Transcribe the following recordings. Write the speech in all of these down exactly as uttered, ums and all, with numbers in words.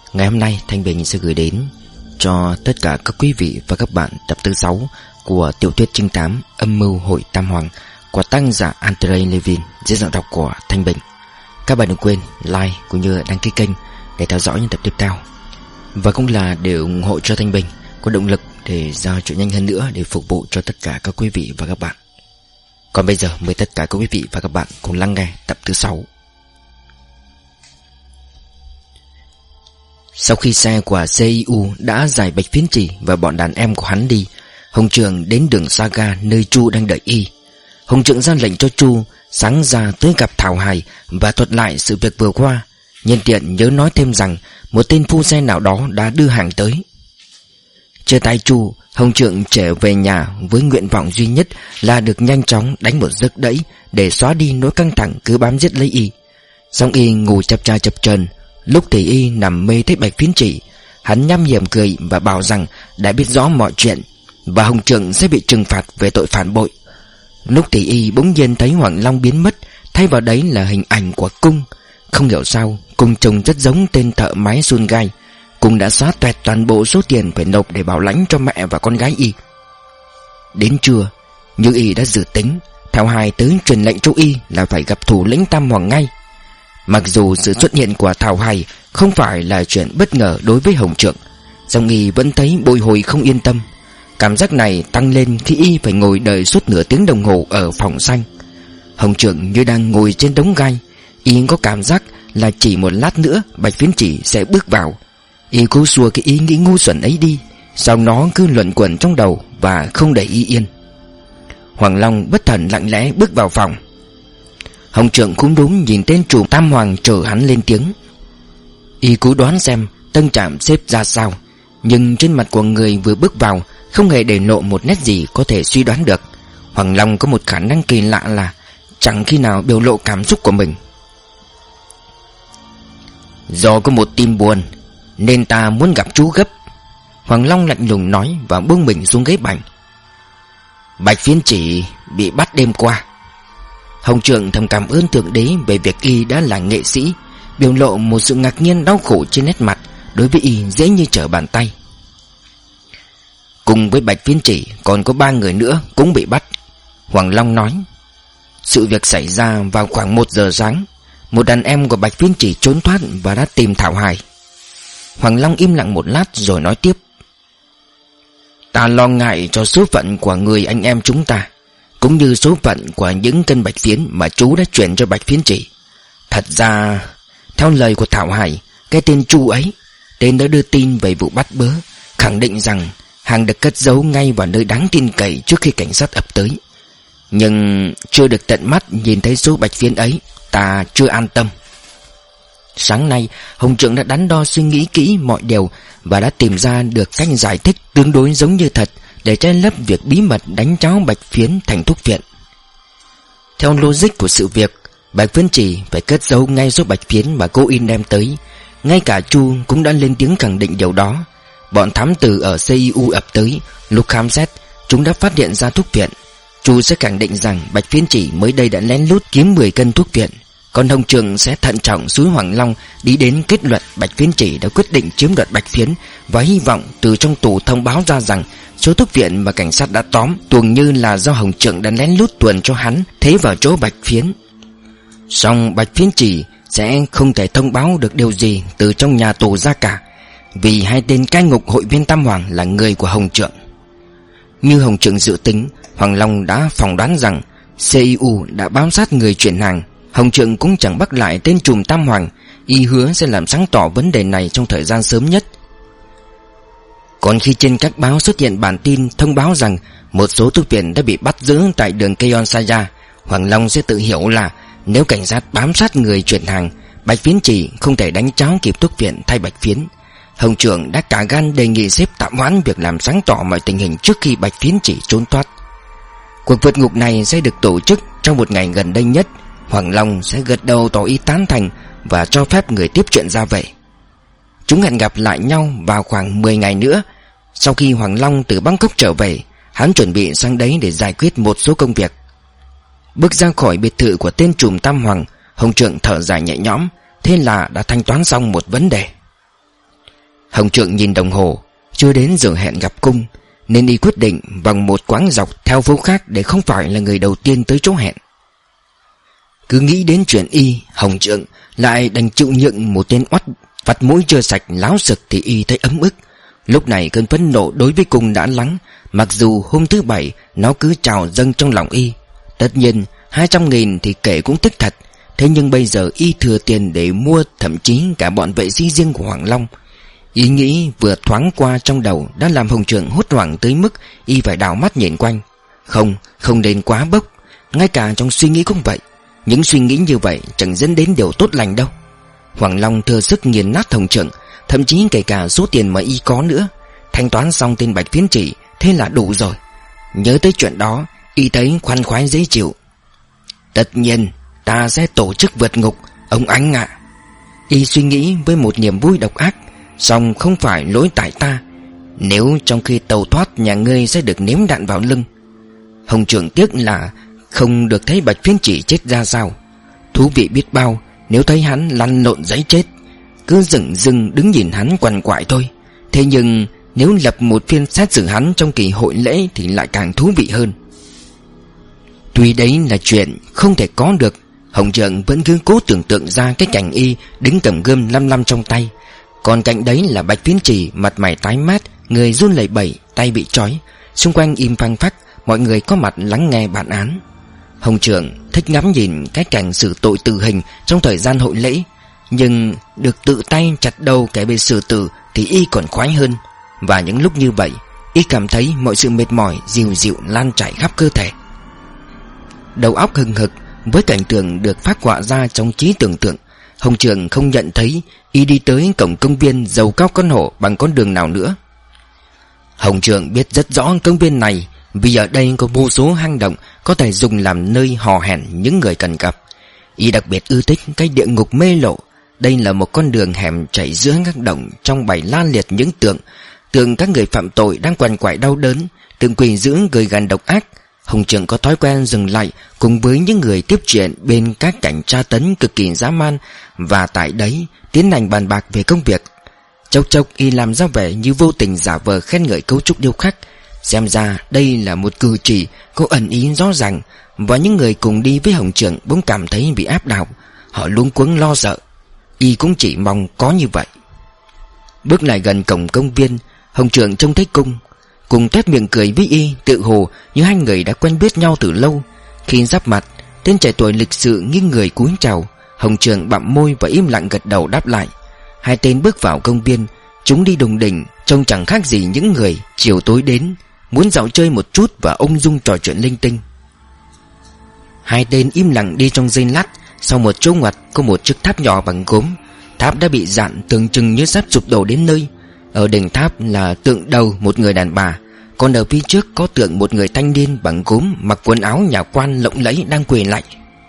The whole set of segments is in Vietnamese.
Ngày hôm nay Thanh Bình sẽ gửi đến cho tất cả các quý vị và các bạn tập thứ sáu của tiểu thuyết trinh thám Âm mưu hội Tam Hoàng của tác giả Andrei Levin dưới giọng đọc của Thanh Bình. Các bạn đừng quên like cũng như đăng ký kênh để theo dõi những tập tiếp theo, và cũng là để ủng hộ cho Thanh Bình có động lực để ra chuyện nhanh hơn nữa để phục vụ cho tất cả các quý vị và các bạn. Còn bây giờ mời tất cả các quý vị và các bạn cùng lắng nghe tập thứ sáu. Sau khi xe của xê i u đã giải Bạch Phiến Chỉ và bọn đàn em của hắn đi, Hồng Trượng đến đường Saga nơi Chu đang đợi y. Hồng Trượng ra lệnh cho Chu sáng ra tới gặp Thảo Hải và thuật lại sự việc vừa qua, nhân tiện nhớ nói thêm rằng một tên phu xe nào đó đã đưa hàng tới. Chia tay Chu, Hồng Trượng trở về nhà với nguyện vọng duy nhất là được nhanh chóng đánh một giấc đẫy để xóa đi nỗi căng thẳng cứ bám giết lấy y. Xong y ngủ chập cha chập chờn. Lúc thì y nằm mê thấy Bạch Phiến Chỉ, hắn nhăm hiểm cười và bảo rằng đã biết rõ mọi chuyện và Hồng Trượng sẽ bị trừng phạt về tội phản bội. Lúc thì y bỗng nhiên thấy Hoàng Long biến mất, thay vào đấy là hình ảnh của Cung. Không hiểu sao Cung trông rất giống tên thợ máy sun gai. Cung đã xóa toẹt toàn bộ số tiền phải nộp để bảo lãnh cho mẹ và con gái y. Đến trưa, như y đã dự tính, Thảo Hải tới truyền lệnh cho y là phải gặp thủ lĩnh Tam Hoàng ngay. Mặc dù sự xuất hiện của Thảo Hải không phải là chuyện bất ngờ đối với Hồng Trượng, song y vẫn thấy bồi hồi không yên tâm. Cảm giác này tăng lên khi y phải ngồi đợi suốt nửa tiếng đồng hồ ở phòng xanh. Hồng Trượng như đang ngồi trên đống gai. Y có cảm giác là chỉ một lát nữa Bạch Phiến Chỉ sẽ bước vào. Y cố xua cái ý nghĩ ngu xuẩn ấy đi, sau nó cứ luẩn quẩn trong đầu và không để y yên. Hoàng Long bất thần lặng lẽ bước vào phòng. Hồng Trượng cũng đúng nhìn tên chủ Tam Hoàng chờ hắn lên tiếng. Y cố đoán xem tâm trạng xếp ra sao, nhưng trên mặt của người vừa bước vào không hề để lộ một nét gì có thể suy đoán được. Hoàng Long có một khả năng kỳ lạ là chẳng khi nào biểu lộ cảm xúc của mình. Do có một tin buồn nên ta muốn gặp chú gấp, Hoàng Long lạnh lùng nói và buông mình xuống ghế bành. Bạch Phiến Chỉ bị bắt đêm qua. Hồng Trượng thầm cảm ơn Thượng Đế về việc y đã là nghệ sĩ, biểu lộ một sự ngạc nhiên đau khổ trên nét mặt. Đối với y dễ như trở bàn tay. Cùng với Bạch Phiến Chỉ còn có ba người nữa cũng bị bắt, Hoàng Long nói. Sự việc xảy ra vào khoảng một giờ sáng. Một đàn em của Bạch Phiến Chỉ trốn thoát và đã tìm Thảo Hải. Hoàng Long im lặng một lát rồi nói tiếp. Ta lo ngại cho số phận của người anh em chúng ta, cũng như số phận của những cân bạch phiến mà chú đã chuyển cho Bạch Phiến Chỉ. Thật ra, theo lời của Thảo Hải, cái tên Chu ấy, tên đã đưa tin về vụ bắt bớ, khẳng định rằng hàng được cất giấu ngay vào nơi đáng tin cậy trước khi cảnh sát ập tới. Nhưng chưa được tận mắt nhìn thấy số bạch phiến ấy, ta chưa an tâm. Sáng nay, Hồng Trượng đã đắn đo suy nghĩ kỹ mọi điều và đã tìm ra được cách giải thích tương đối giống như thật để che lấp việc bí mật đánh cháo bạch phiến thành thuốc viện. Theo logic của sự việc, Bạch Phiến Chỉ phải cất giấu ngay số bạch phiến mà cô in đem tới. Ngay cả Chu cũng đã lên tiếng khẳng định điều đó. Bọn thám tử ở xê i u ập tới, lúc khám xét, chúng đã phát hiện ra thuốc viện. Chu sẽ khẳng định rằng Bạch Phiến Chỉ mới đây đã lén lút kiếm mười cân thuốc viện. Còn Hồng Trượng sẽ thận trọng xúi Hoàng Long đi đến kết luận Bạch Phiến Chỉ đã quyết định chiếm đoạt bạch phiến, và hy vọng từ trong tù thông báo ra rằng số thuốc viện mà cảnh sát đã tóm tuồng như là do Hồng Trượng đã lén lút tuồn cho hắn thế vào chỗ bạch phiến. Song Bạch Phiến Chỉ sẽ không thể thông báo được điều gì từ trong nhà tù ra cả, vì hai tên cai ngục hội viên Tam Hoàng là người của Hồng Trượng. Như Hồng Trượng dự tính, Hoàng Long đã phỏng đoán rằng xê i u đã bám sát người chuyển hàng. Hồng Trượng cũng chẳng bắt lại tên trùm Tam Hoàng. Y hứa sẽ làm sáng tỏ vấn đề này trong thời gian sớm nhất. Còn khi trên các báo xuất hiện bản tin thông báo rằng một số thuốc viện đã bị bắt giữ tại đường Keon Saya, Hoàng Long sẽ tự hiểu là nếu cảnh sát bám sát người chuyển hàng, Bạch Phiến Chỉ không thể đánh cháo kịp thuốc viện thay bạch phiến. Hồng Trượng đã cả gan đề nghị sếp tạm hoãn việc làm sáng tỏ mọi tình hình trước khi Bạch Phiến Chỉ trốn thoát. Cuộc vượt ngục này sẽ được tổ chức trong một ngày gần đây nhất. Hoàng Long sẽ gật đầu tỏ ý tán thành và cho phép người tiếp chuyện ra về. Chúng hẹn gặp lại nhau vào khoảng mười ngày nữa. Sau khi Hoàng Long từ Bangkok trở về, hắn chuẩn bị sang đấy để giải quyết một số công việc. Bước ra khỏi biệt thự của tên trùm Tam Hoàng, Hồng Trượng thở dài nhẹ nhõm. Thế là đã thanh toán xong một vấn đề. Hồng Trượng nhìn đồng hồ, chưa đến giờ hẹn gặp cung, nên y quyết định bằng một quãng dọc theo phố khác để không phải là người đầu tiên tới chỗ hẹn. Cứ nghĩ đến chuyện y, Hồng Trượng lại đành chịu nhượng một tên oắt vặt mũi chưa sạch láo sực thì y thấy ấm ức. Lúc này cơn phẫn nộ đối với cung đã lắng, mặc dù hôm thứ bảy nó cứ trào dâng trong lòng y. Tất nhiên hai trăm nghìn thì kể cũng tức thật, thế nhưng bây giờ y thừa tiền để mua thậm chí cả bọn vệ sĩ riêng của Hoàng Long. Ý nghĩ vừa thoáng qua trong đầu đã làm Hồng Trượng hốt hoảng tới mức y phải đảo mắt nhìn quanh. Không, không nên quá bốc. Ngay cả trong suy nghĩ cũng vậy. Những suy nghĩ như vậy chẳng dẫn đến điều tốt lành đâu. Hoàng Long thừa sức nghiền nát Hồng Trượng, thậm chí kể cả số tiền mà y có nữa. Thanh toán xong tên Bạch Phiến Chỉ, thế là đủ rồi. Nhớ tới chuyện đó, y thấy khoan khoái dễ chịu. Tất nhiên ta sẽ tổ chức vượt ngục, ông anh ạ. Y suy nghĩ với một niềm vui độc ác. Song không phải lỗi tại ta. Nếu trong khi tàu thoát nhà ngươi sẽ được ném đạn vào lưng. Hồng Trượng tiếc là không được thấy Bạch Phiến Chỉ chết ra sao. Thú vị biết bao nếu thấy hắn lăn lộn giấy chết. Cứ dửng dưng đứng nhìn hắn quằn quại thôi. Thế nhưng nếu lập một phiên xét xử hắn trong kỳ hội lễ thì lại càng thú vị hơn. Tuy đấy là chuyện không thể có được, Hồng Trượng vẫn cứ cố tưởng tượng ra cái cảnh y đứng cầm gươm lăm lăm trong tay. Còn cạnh đấy là Bạch Phiến Chỉ, mặt mày tái mét, người run lẩy bẩy, tay bị trói. Xung quanh im phăng phắc, mọi người có mặt lắng nghe bản án. Hồng Trượng thích ngắm nhìn cái cảnh xử tội tử hình trong thời gian hội lễ, nhưng được tự tay chặt đầu kẻ bị xử tử thì y còn khoái hơn. Và những lúc như vậy, y cảm thấy mọi sự mệt mỏi dịu dịu lan trải khắp cơ thể. Đầu óc hừng hực với cảnh tượng được phác họa ra trong trí tưởng tượng, Hồng Trượng không nhận thấy y đi tới cổng công viên dầu cao con hổ bằng con đường nào nữa. Hồng Trượng biết rất rõ công viên này, vì ở đây có vô số hang động có thể dùng làm nơi hò hẹn những người cần gặp. Y đặc biệt ưa thích cái địa ngục mê lộ. Đây là một con đường hẻm chảy giữa các động, trong bày la liệt những tượng tượng các người phạm tội đang quằn quại đau đớn, tượng quỷ dữ gợi gằn độc ác. Hồng Trượng có thói quen dừng lại cùng với những người tiếp chuyện bên các cảnh tra tấn cực kỳ dã man, và tại đấy tiến hành bàn bạc về công việc. Chốc chốc y làm ra vẻ như vô tình giả vờ khen ngợi cấu trúc điêu khắc. Xem ra đây là một cử chỉ có ẩn ý rõ ràng, và những người cùng đi với Hồng Trượng bỗng cảm thấy bị áp đảo. Họ luống cuống lo sợ. Y cũng chỉ mong có như vậy. Bước lại gần cổng công viên, Hồng Trượng trông thấy Cung. Cùng tét miệng cười với y, tự hồ như hai người đã quen biết nhau từ lâu. Khi giáp mặt, tên trẻ tuổi lịch sự nghiêng người cúi chào. Hồng Trượng bặm môi và im lặng gật đầu đáp lại. Hai tên bước vào công viên. Chúng đi đùng đỉnh, trông chẳng khác gì những người chiều tối đến muốn dạo chơi một chút và ung dung trò chuyện linh tinh. Hai tên im lặng đi trong giây lát. Sau một chỗ ngoặt có một chiếc tháp nhỏ bằng gốm. Tháp đã bị dạn tưởng chừng như sắp sụp đổ đến nơi. Ở đỉnh tháp là tượng đầu một người đàn bà, còn ở phía trước có tượng một người thanh niên bằng gốm mặc quần áo nhà quan lộng lẫy đang quỳ lạy.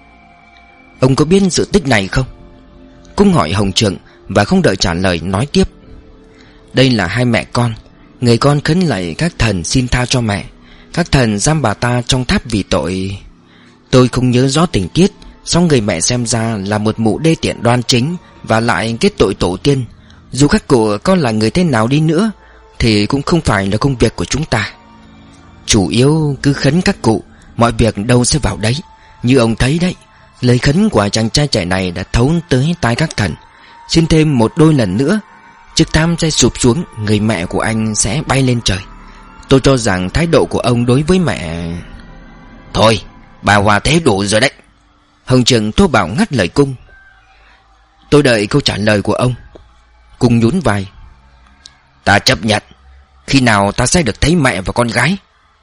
Ông có biết sự tích này không? Cung hỏi Hồng Trượng và không đợi trả lời nói tiếp. Đây là hai mẹ con. Người con khấn lạy các thần xin tha cho mẹ. Các thần giam bà ta trong tháp vì tội... Tôi không nhớ rõ tình tiết, song người mẹ xem ra là một mụ đê tiện đoan chính và lại kết tội tổ tiên. Dù các cụ con là người thế nào đi nữa thì cũng không phải là công việc của chúng ta. Chủ yếu cứ khấn các cụ, mọi việc đâu sẽ vào đấy. Như ông thấy đấy, lời khấn của chàng trai trẻ này đã thấu tới tai các thần. Xin thêm một đôi lần nữa, chiếc tháp sẽ sụp xuống, người mẹ của anh sẽ bay lên trời. Tôi cho rằng thái độ của ông đối với mẹ... Thôi, bà hòa thế đủ rồi đấy. Hồng Trượng thô bạo ngắt lời Cung. Tôi đợi câu trả lời của ông. Cung nhún vai. Ta chấp nhận. Khi nào ta sẽ được thấy mẹ và con gái?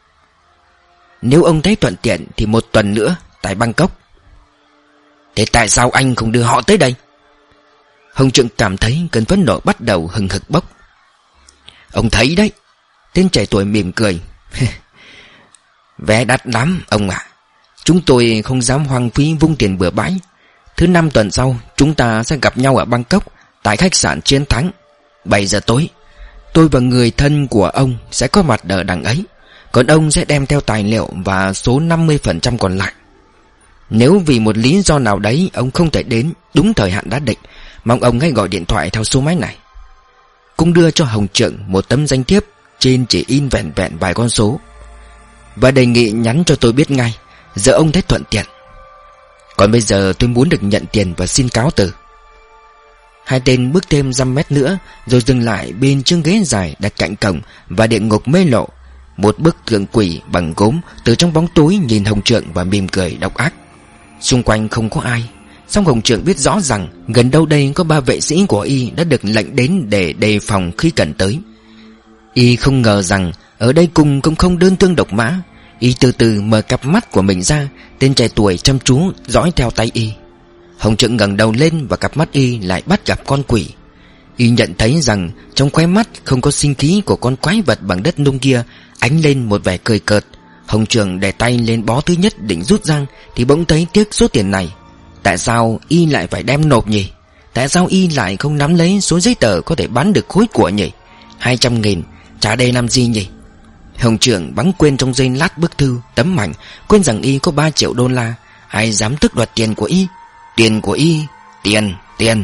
Nếu ông thấy thuận tiện thì một tuần nữa tại Bangkok. Thế tại sao anh không đưa họ tới đây? Hồng Trượng cảm thấy cơn phẫn nộ bắt đầu hừng hực bốc. Ông thấy đấy. Tên trẻ tuổi mỉm cười. Vé đắt lắm ông ạ. Chúng tôi không dám hoang phí vung tiền bừa bãi. Thứ năm tuần sau chúng ta sẽ gặp nhau ở Bangkok, tại khách sạn Chiến Thắng, bảy giờ tối. Tôi và người thân của ông sẽ có mặt ở đằng ấy. Còn ông sẽ đem theo tài liệu và số năm mươi phần trăm còn lại. Nếu vì một lý do nào đấy ông không thể đến đúng thời hạn đã định, mong ông hãy gọi điện thoại theo số máy này. cũng đưa cho Hồng Trượng một tấm danh thiếp, trên chỉ in vẹn vẹn vài con số, và đề nghị nhắn cho tôi biết ngay, giờ ông thấy thuận tiện. Còn bây giờ tôi muốn được nhận tiền và xin cáo từ. Hai tên bước thêm dăm mét nữa rồi dừng lại bên chiếc ghế dài đặt cạnh cổng và địa ngục mê lộ. Một bức tượng quỷ bằng gốm từ trong bóng tối nhìn Hồng Trượng và mỉm cười độc ác. Xung quanh không có ai, song Hồng Trượng biết rõ rằng gần đâu đây có ba vệ sĩ của y đã được lệnh đến để đề phòng khi cần tới. Y không ngờ rằng ở đây cùng cũng không đơn thương độc mã. Y từ từ mở cặp mắt của mình ra. Tên trẻ tuổi chăm chú dõi theo tay y. Hồng Trượng ngẩng đầu lên và cặp mắt y lại bắt gặp con quỷ. Y nhận thấy rằng trong khóe mắt không có sinh khí của con quái vật bằng đất nung kia ánh lên một vẻ cười cợt. Hồng Trượng đè tay lên bó thứ nhất định rút răng thì bỗng thấy tiếc số tiền này. Tại sao y lại phải đem nộp nhỉ? Tại sao y lại không nắm lấy số giấy tờ có thể bán được khối của nhỉ? Hai trăm nghìn trả đây làm gì nhỉ? Hồng Trượng bắn quên trong giây lát bức thư tấm mảnh, quên rằng y có ba triệu đô la. Ai dám tước đoạt tiền của y? Tiền của y, tiền, tiền.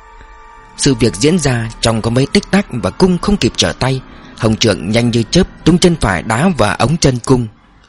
Sự việc diễn ra trong có mấy tích tắc và cung không kịp trở tay. Hồng Trượng nhanh như chớp tung chân phải đá vào ống chân cung.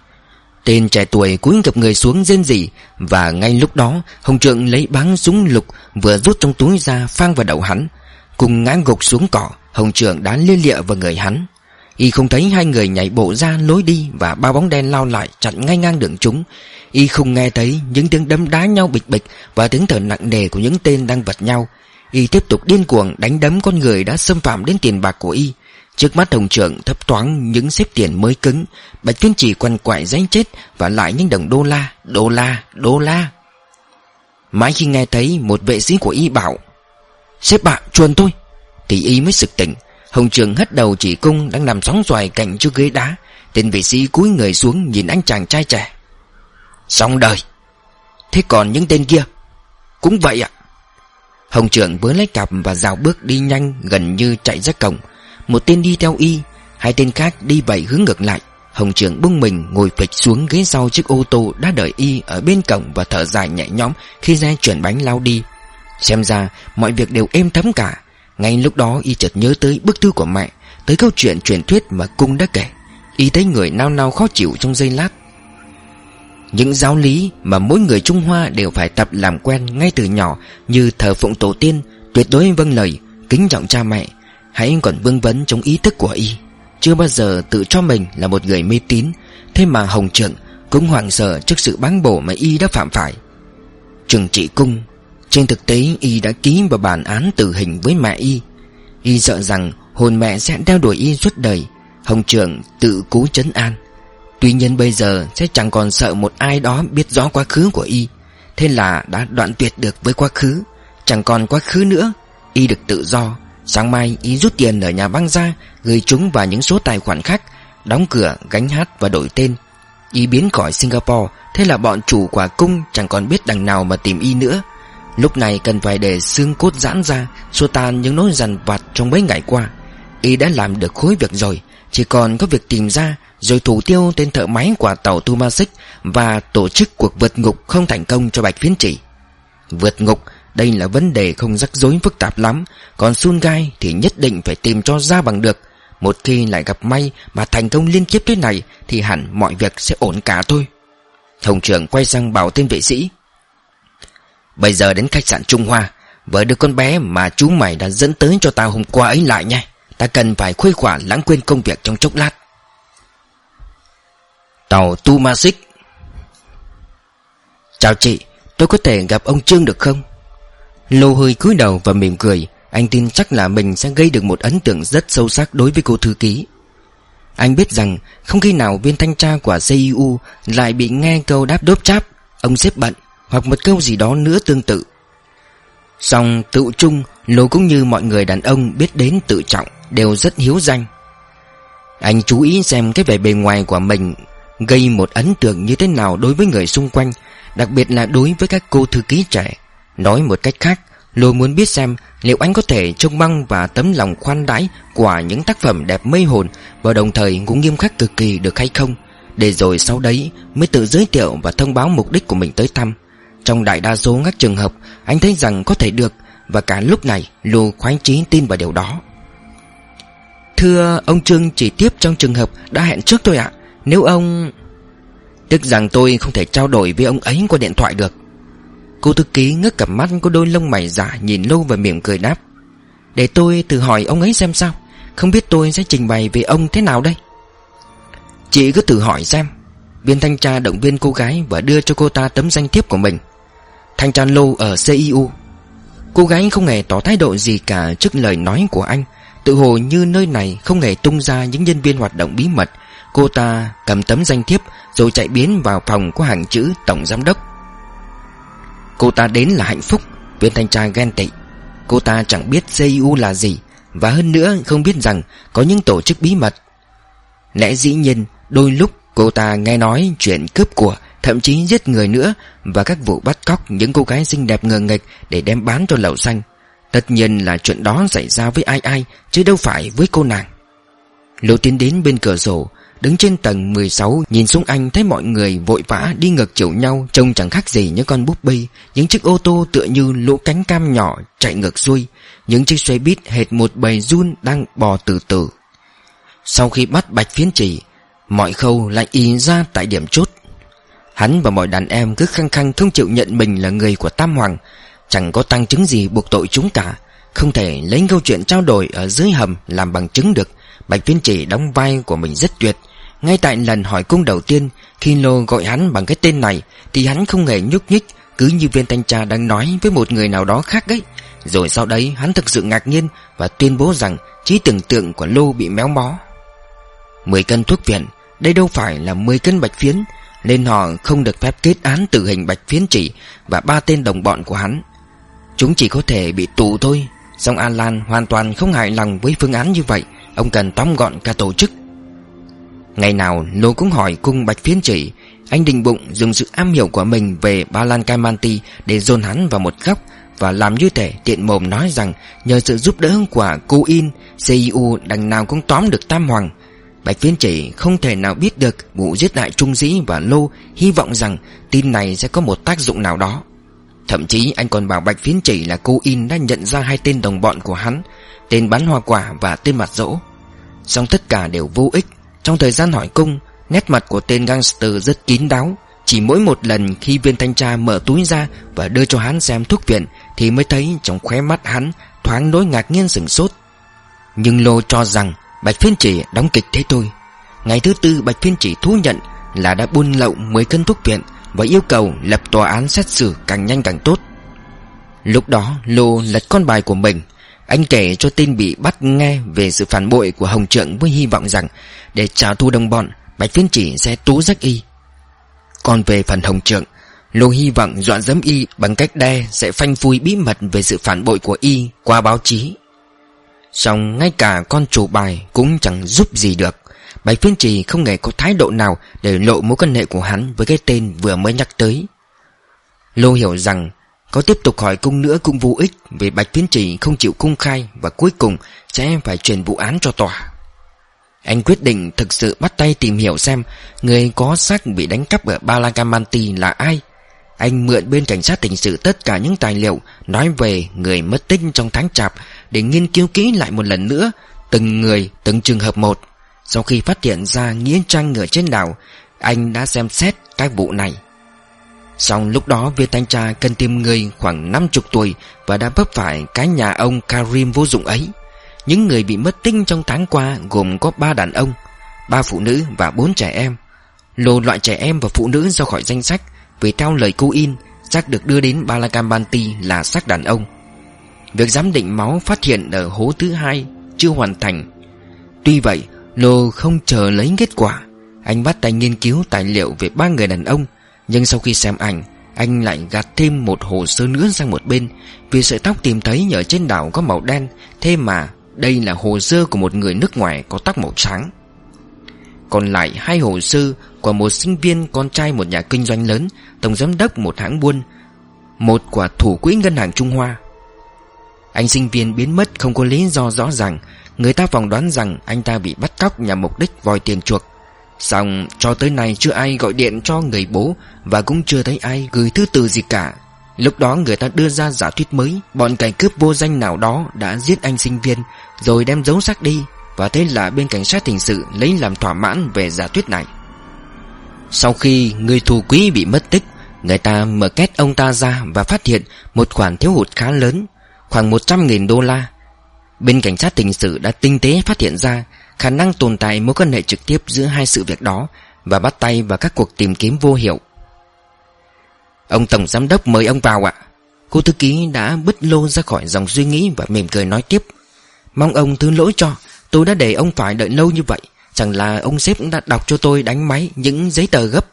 Tên trẻ tuổi cúi gập người xuống rên rỉ, và ngay lúc đó Hồng Trượng lấy báng súng lục vừa rút trong túi ra phang vào đầu hắn. Cùng ngã gục xuống cỏ, Hồng Trượng đá lia lịa vào người hắn. Y không thấy hai người nhảy bộ ra lối đi và ba bóng đen lao lại chặn ngay ngang đường chúng. Y không nghe thấy những tiếng đấm đá nhau bịch bịch và tiếng thở nặng nề của những tên đang vật nhau. Y tiếp tục điên cuồng đánh đấm con người đã xâm phạm đến tiền bạc của y. Trước mắt Hồng Trượng thấp thoáng những xếp tiền mới cứng, bạch tuyên chỉ quằn quại giấy chết và lại những đồng đô la, đô la, đô la. Mãi khi nghe thấy một vệ sĩ của y bảo "Sếp ạ, chuồn tôi", thì y mới sực tỉnh. Hồng Trượng hất đầu chỉ cung đang nằm sóng xoài cạnh chiếc ghế đá. Tên vệ sĩ cúi người xuống nhìn anh chàng trai trẻ. "Xong đời. Thế còn những tên kia?" "Cũng vậy ạ." Hồng Trượng với lấy cặp và dạo bước đi nhanh, gần như chạy ra cổng. Một tên đi theo y, hai tên khác đi vậy hướng ngược lại. Hồng Trượng bung mình ngồi phịch xuống ghế sau chiếc ô tô đã đợi y ở bên cổng và thở dài nhẹ nhõm khi xe chuyển bánh lao đi. Xem ra mọi việc đều êm thấm cả. Ngay lúc đó y chợt nhớ tới bức thư của mẹ, tới câu chuyện truyền thuyết mà cung đã kể. Y thấy người nao nao khó chịu trong giây lát. Những giáo lý mà mỗi người Trung Hoa đều phải tập làm quen ngay từ nhỏ, như thờ phụng tổ tiên, tuyệt đối vâng lời, kính trọng cha mẹ, hãy còn vương vấn trong ý thức của y. Chưa bao giờ tự cho mình là một người mê tín. Thế mà Hồng Trượng cũng hoảng sợ trước sự báng bổ mà y đã phạm phải. Trừng trị cung. Trên thực tế y đã ký vào bản án tử hình với mẹ y. Y sợ rằng hồn mẹ sẽ đeo đuổi y suốt đời. Hồng Trượng tự cố trấn an. Tuy nhiên bây giờ sẽ chẳng còn sợ một ai đó biết rõ quá khứ của y. Thế là đã đoạn tuyệt được với quá khứ. Chẳng còn quá khứ nữa. Y được tự do. Sáng mai y rút tiền ở nhà băng ra, gửi chúng vào những số tài khoản khác, đóng cửa, gánh hát và đổi tên. Y biến khỏi Singapore. Thế là bọn chủ quả cung chẳng còn biết đằng nào mà tìm y nữa. Lúc này cần phải để xương cốt giãn ra, xua tan những nỗi dằn vặt trong mấy ngày qua. Y đã làm được khối việc rồi, chỉ còn có việc tìm ra rồi thủ tiêu tên thợ máy của tàu Tumasik và tổ chức cuộc vượt ngục không thành công cho Bạch Phiến Chỉ. Vượt ngục, đây là vấn đề không rắc rối phức tạp lắm. Còn Sun Gai thì nhất định phải tìm cho ra bằng được. Một khi lại gặp may mà thành công liên tiếp thế này thì hẳn mọi việc sẽ ổn cả thôi. Hồng Trượng quay sang bảo tên vệ sĩ: "Bây giờ đến khách sạn Trung Hoa, với đứa con bé mà chú mày đã dẫn tới cho tao hôm qua ấy lại nha. Ta cần phải khuây khỏa lãng quên công việc trong chốc lát." Tàu Tumasik. "Chào chị, tôi có thể gặp ông Trương được không?" Lô hơi cúi đầu và mỉm cười. Anh tin chắc là mình sẽ gây được một ấn tượng rất sâu sắc đối với cô thư ký. Anh biết rằng không khi nào viên thanh tra của xê i u lại bị nghe câu đáp đốp cháp "ông sếp bận" hoặc một câu gì đó nữa tương tự. Song tự chung, Lô cũng như mọi người đàn ông biết đến tự trọng đều rất hiếu danh. Anh chú ý xem cái vẻ bề ngoài của mình gây một ấn tượng như thế nào đối với người xung quanh, đặc biệt là đối với các cô thư ký trẻ. Nói một cách khác, Lô muốn biết xem liệu anh có thể trông mong và tấm lòng khoan đãi của những tác phẩm đẹp mê hồn và đồng thời cũng nghiêm khắc cực kỳ được hay không, để rồi sau đấy mới tự giới thiệu và thông báo mục đích của mình tới thăm. Trong đại đa số các trường hợp, anh thấy rằng có thể được, và cả lúc này Lô khoái chí tin vào điều đó. Thưa ông Trương, chỉ tiếp trong trường hợp đã hẹn trước thôi ạ. Nếu ông... Tức rằng tôi không thể trao đổi với ông ấy qua điện thoại được. Cô thư ký ngước cặp mắt có đôi lông mày giả nhìn Lô và mỉm cười đáp: Để tôi thử hỏi ông ấy xem sao. Không biết tôi sẽ trình bày về ông thế nào đây. Chị cứ thử hỏi xem. Viên thanh tra động viên cô gái và đưa cho cô ta tấm danh thiếp của mình. Thanh tra Lô ở xê i u. Cô gái không hề tỏ thái độ gì cả trước lời nói của anh. Tự hồ như nơi này không hề tung ra những nhân viên hoạt động bí mật. Cô ta cầm tấm danh thiếp rồi chạy biến vào phòng có hàng chữ Tổng Giám đốc. Cô ta đến là hạnh phúc. Viên thanh tra ghen tị. Cô ta chẳng biết xê i u là gì, và hơn nữa không biết rằng có những tổ chức bí mật. Lẽ dĩ nhiên đôi lúc cô ta nghe nói chuyện cướp của, thậm chí giết người nữa, và các vụ bắt cóc những cô gái xinh đẹp ngờ nghệch để đem bán cho lẩu xanh. Tất nhiên là chuyện đó xảy ra với ai ai, chứ đâu phải với cô nàng. Lô tiến đến bên cửa sổ, đứng trên tầng mười sáu, nhìn xuống anh thấy mọi người vội vã đi ngược chiều nhau, trông chẳng khác gì những con búp bê. Những chiếc ô tô tựa như lũ cánh cam nhỏ chạy ngược xuôi. Những chiếc xe buýt hệt một bầy giun đang bò từ từ. Sau khi bắt Bạch Phiến Chỉ, mọi khâu lại ì ra tại điểm chốt. Hắn và mọi đàn em cứ khăng khăng không chịu nhận mình là người của Tam Hoàng. Chẳng có tăng chứng gì buộc tội chúng cả. Không thể lấy câu chuyện trao đổi ở dưới hầm làm bằng chứng được. Bạch Phiến Chỉ đóng vai của mình rất tuyệt. Ngay tại lần hỏi cung đầu tiên, khi Lô gọi hắn bằng cái tên này thì hắn không hề nhúc nhích, cứ như viên thanh tra đang nói với một người nào đó khác ấy. Rồi sau đấy hắn thực sự ngạc nhiên và tuyên bố rằng trí tưởng tượng của Lô bị méo mó. Mười cân thuốc viện, đây đâu phải là mười cân bạch phiến, nên họ không được phép kết án tử hình Bạch Phiến Chỉ và ba tên đồng bọn của hắn. Chúng chỉ có thể bị tù thôi. Song Alan hoàn toàn không hài lòng với phương án như vậy. Ông cần tóm gọn cả tổ chức. Ngày nào Lô cũng hỏi cung Bạch Phiến Chỉ. Anh định bụng dùng sự am hiểu của mình về Balancaimanti để dồn hắn vào một góc, và làm như thể tiện mồm nói rằng nhờ sự giúp đỡ của cô In, xê i u đằng nào cũng tóm được Tam Hoàng. Bạch Phiến Chỉ không thể nào biết được vụ giết hại Trung Dĩ, và Lô hy vọng rằng tin này sẽ có một tác dụng nào đó. Thậm chí anh còn bảo Bạch Phiến Chỉ là cô In đã nhận ra hai tên đồng bọn của hắn, tên bán hoa quả và tên mặt dỗ. Song tất cả đều vô ích. Trong thời gian hỏi cung, nét mặt của tên gangster rất kín đáo. Chỉ mỗi một lần khi viên thanh tra mở túi ra và đưa cho hắn xem thuốc viện thì mới thấy trong khóe mắt hắn thoáng nỗi ngạc nhiên sửng sốt. Nhưng Lô cho rằng Bạch Phiến Chỉ đóng kịch thế thôi. Ngày thứ tư, Bạch Phiến Chỉ thú nhận là đã buôn lậu mười cân thuốc viện và yêu cầu lập tòa án xét xử càng nhanh càng tốt. Lúc đó Lô lật con bài của mình. Anh kể cho tên bị bắt nghe về sự phản bội của Hồng Trượng, với hy vọng rằng để trả thù đồng bọn, Bạch Phiến Chỉ sẽ tố giác y. Còn về phần Hồng Trượng, Lô hy vọng dọa dẫm y bằng cách đe sẽ phanh phui bí mật về sự phản bội của y qua báo chí. Song ngay cả con chủ bài cũng chẳng giúp gì được. Bạch Phiến Chỉ không hề có thái độ nào để lộ mối quan hệ của hắn với cái tên vừa mới nhắc tới. Lô hiểu rằng có tiếp tục hỏi cung nữa cũng vô ích, vì Bạch Phiến Chỉ không chịu công khai và cuối cùng sẽ phải chuyển vụ án cho tòa. Anh quyết định thực sự bắt tay tìm hiểu xem người có xác bị đánh cắp ở Balancaimanti là ai. Anh mượn bên cảnh sát hình sự tất cả những tài liệu nói về người mất tích trong tháng Chạp để nghiên cứu kỹ lại một lần nữa từng người, từng trường hợp một. Sau khi phát hiện ra nghĩa trang ở trên đảo, anh đã xem xét các vụ này. Song lúc đó viên thanh tra cần tìm người khoảng năm mươi tuổi và đã vấp phải cái nhà ông Karim vô dụng ấy. Những người bị mất tích trong tháng qua gồm có ba đàn ông, ba phụ nữ và bốn trẻ em. Lô loại trẻ em và phụ nữ ra khỏi danh sách, vì theo lời cô In, xác được đưa đến Balancaimanti là xác đàn ông. Việc giám định máu phát hiện ở hố thứ hai chưa hoàn thành. Tuy vậy, Lô không chờ lấy kết quả. Anh bắt tay nghiên cứu tài liệu về ba người đàn ông. Nhưng sau khi xem ảnh, anh lại gạt thêm một hồ sơ nữa sang một bên, vì sợi tóc tìm thấy ở trên đảo có màu đen. Thế mà đây là hồ sơ của một người nước ngoài có tóc màu trắng. Còn lại hai hồ sơ của một sinh viên con trai một nhà kinh doanh lớn, tổng giám đốc một hãng buôn, một của thủ quỹ ngân hàng Trung Hoa. Anh sinh viên biến mất không có lý do rõ ràng. Người ta phỏng đoán rằng anh ta bị bắt cóc nhằm mục đích vòi tiền chuộc. Song cho tới nay chưa ai gọi điện cho người bố, và cũng chưa thấy ai gửi thư từ gì cả. Lúc đó người ta đưa ra giả thuyết mới: bọn kẻ cướp vô danh nào đó đã giết anh sinh viên rồi đem giấu xác đi. và thế là bên cảnh sát hình sự lấy làm thỏa mãn về giả thuyết này. Sau khi người thù quý bị mất tích, người ta mở két ông ta ra và phát hiện một khoản thiếu hụt khá lớn, khoảng một trăm nghìn đô la. Bên cảnh sát hình sự đã tinh tế phát hiện ra khả năng tồn tại mối quan hệ trực tiếp giữa hai sự việc đó và bắt tay vào các cuộc tìm kiếm vô hiệu. Ông tổng giám đốc mời ông vào ạ. Cô thư ký đã bứt lô ra khỏi dòng suy nghĩ và mỉm cười nói tiếp. Mong ông thứ lỗi cho, tôi đã để ông phải đợi lâu như vậy. Chẳng là ông sếp đã đọc cho tôi đánh máy những giấy tờ gấp.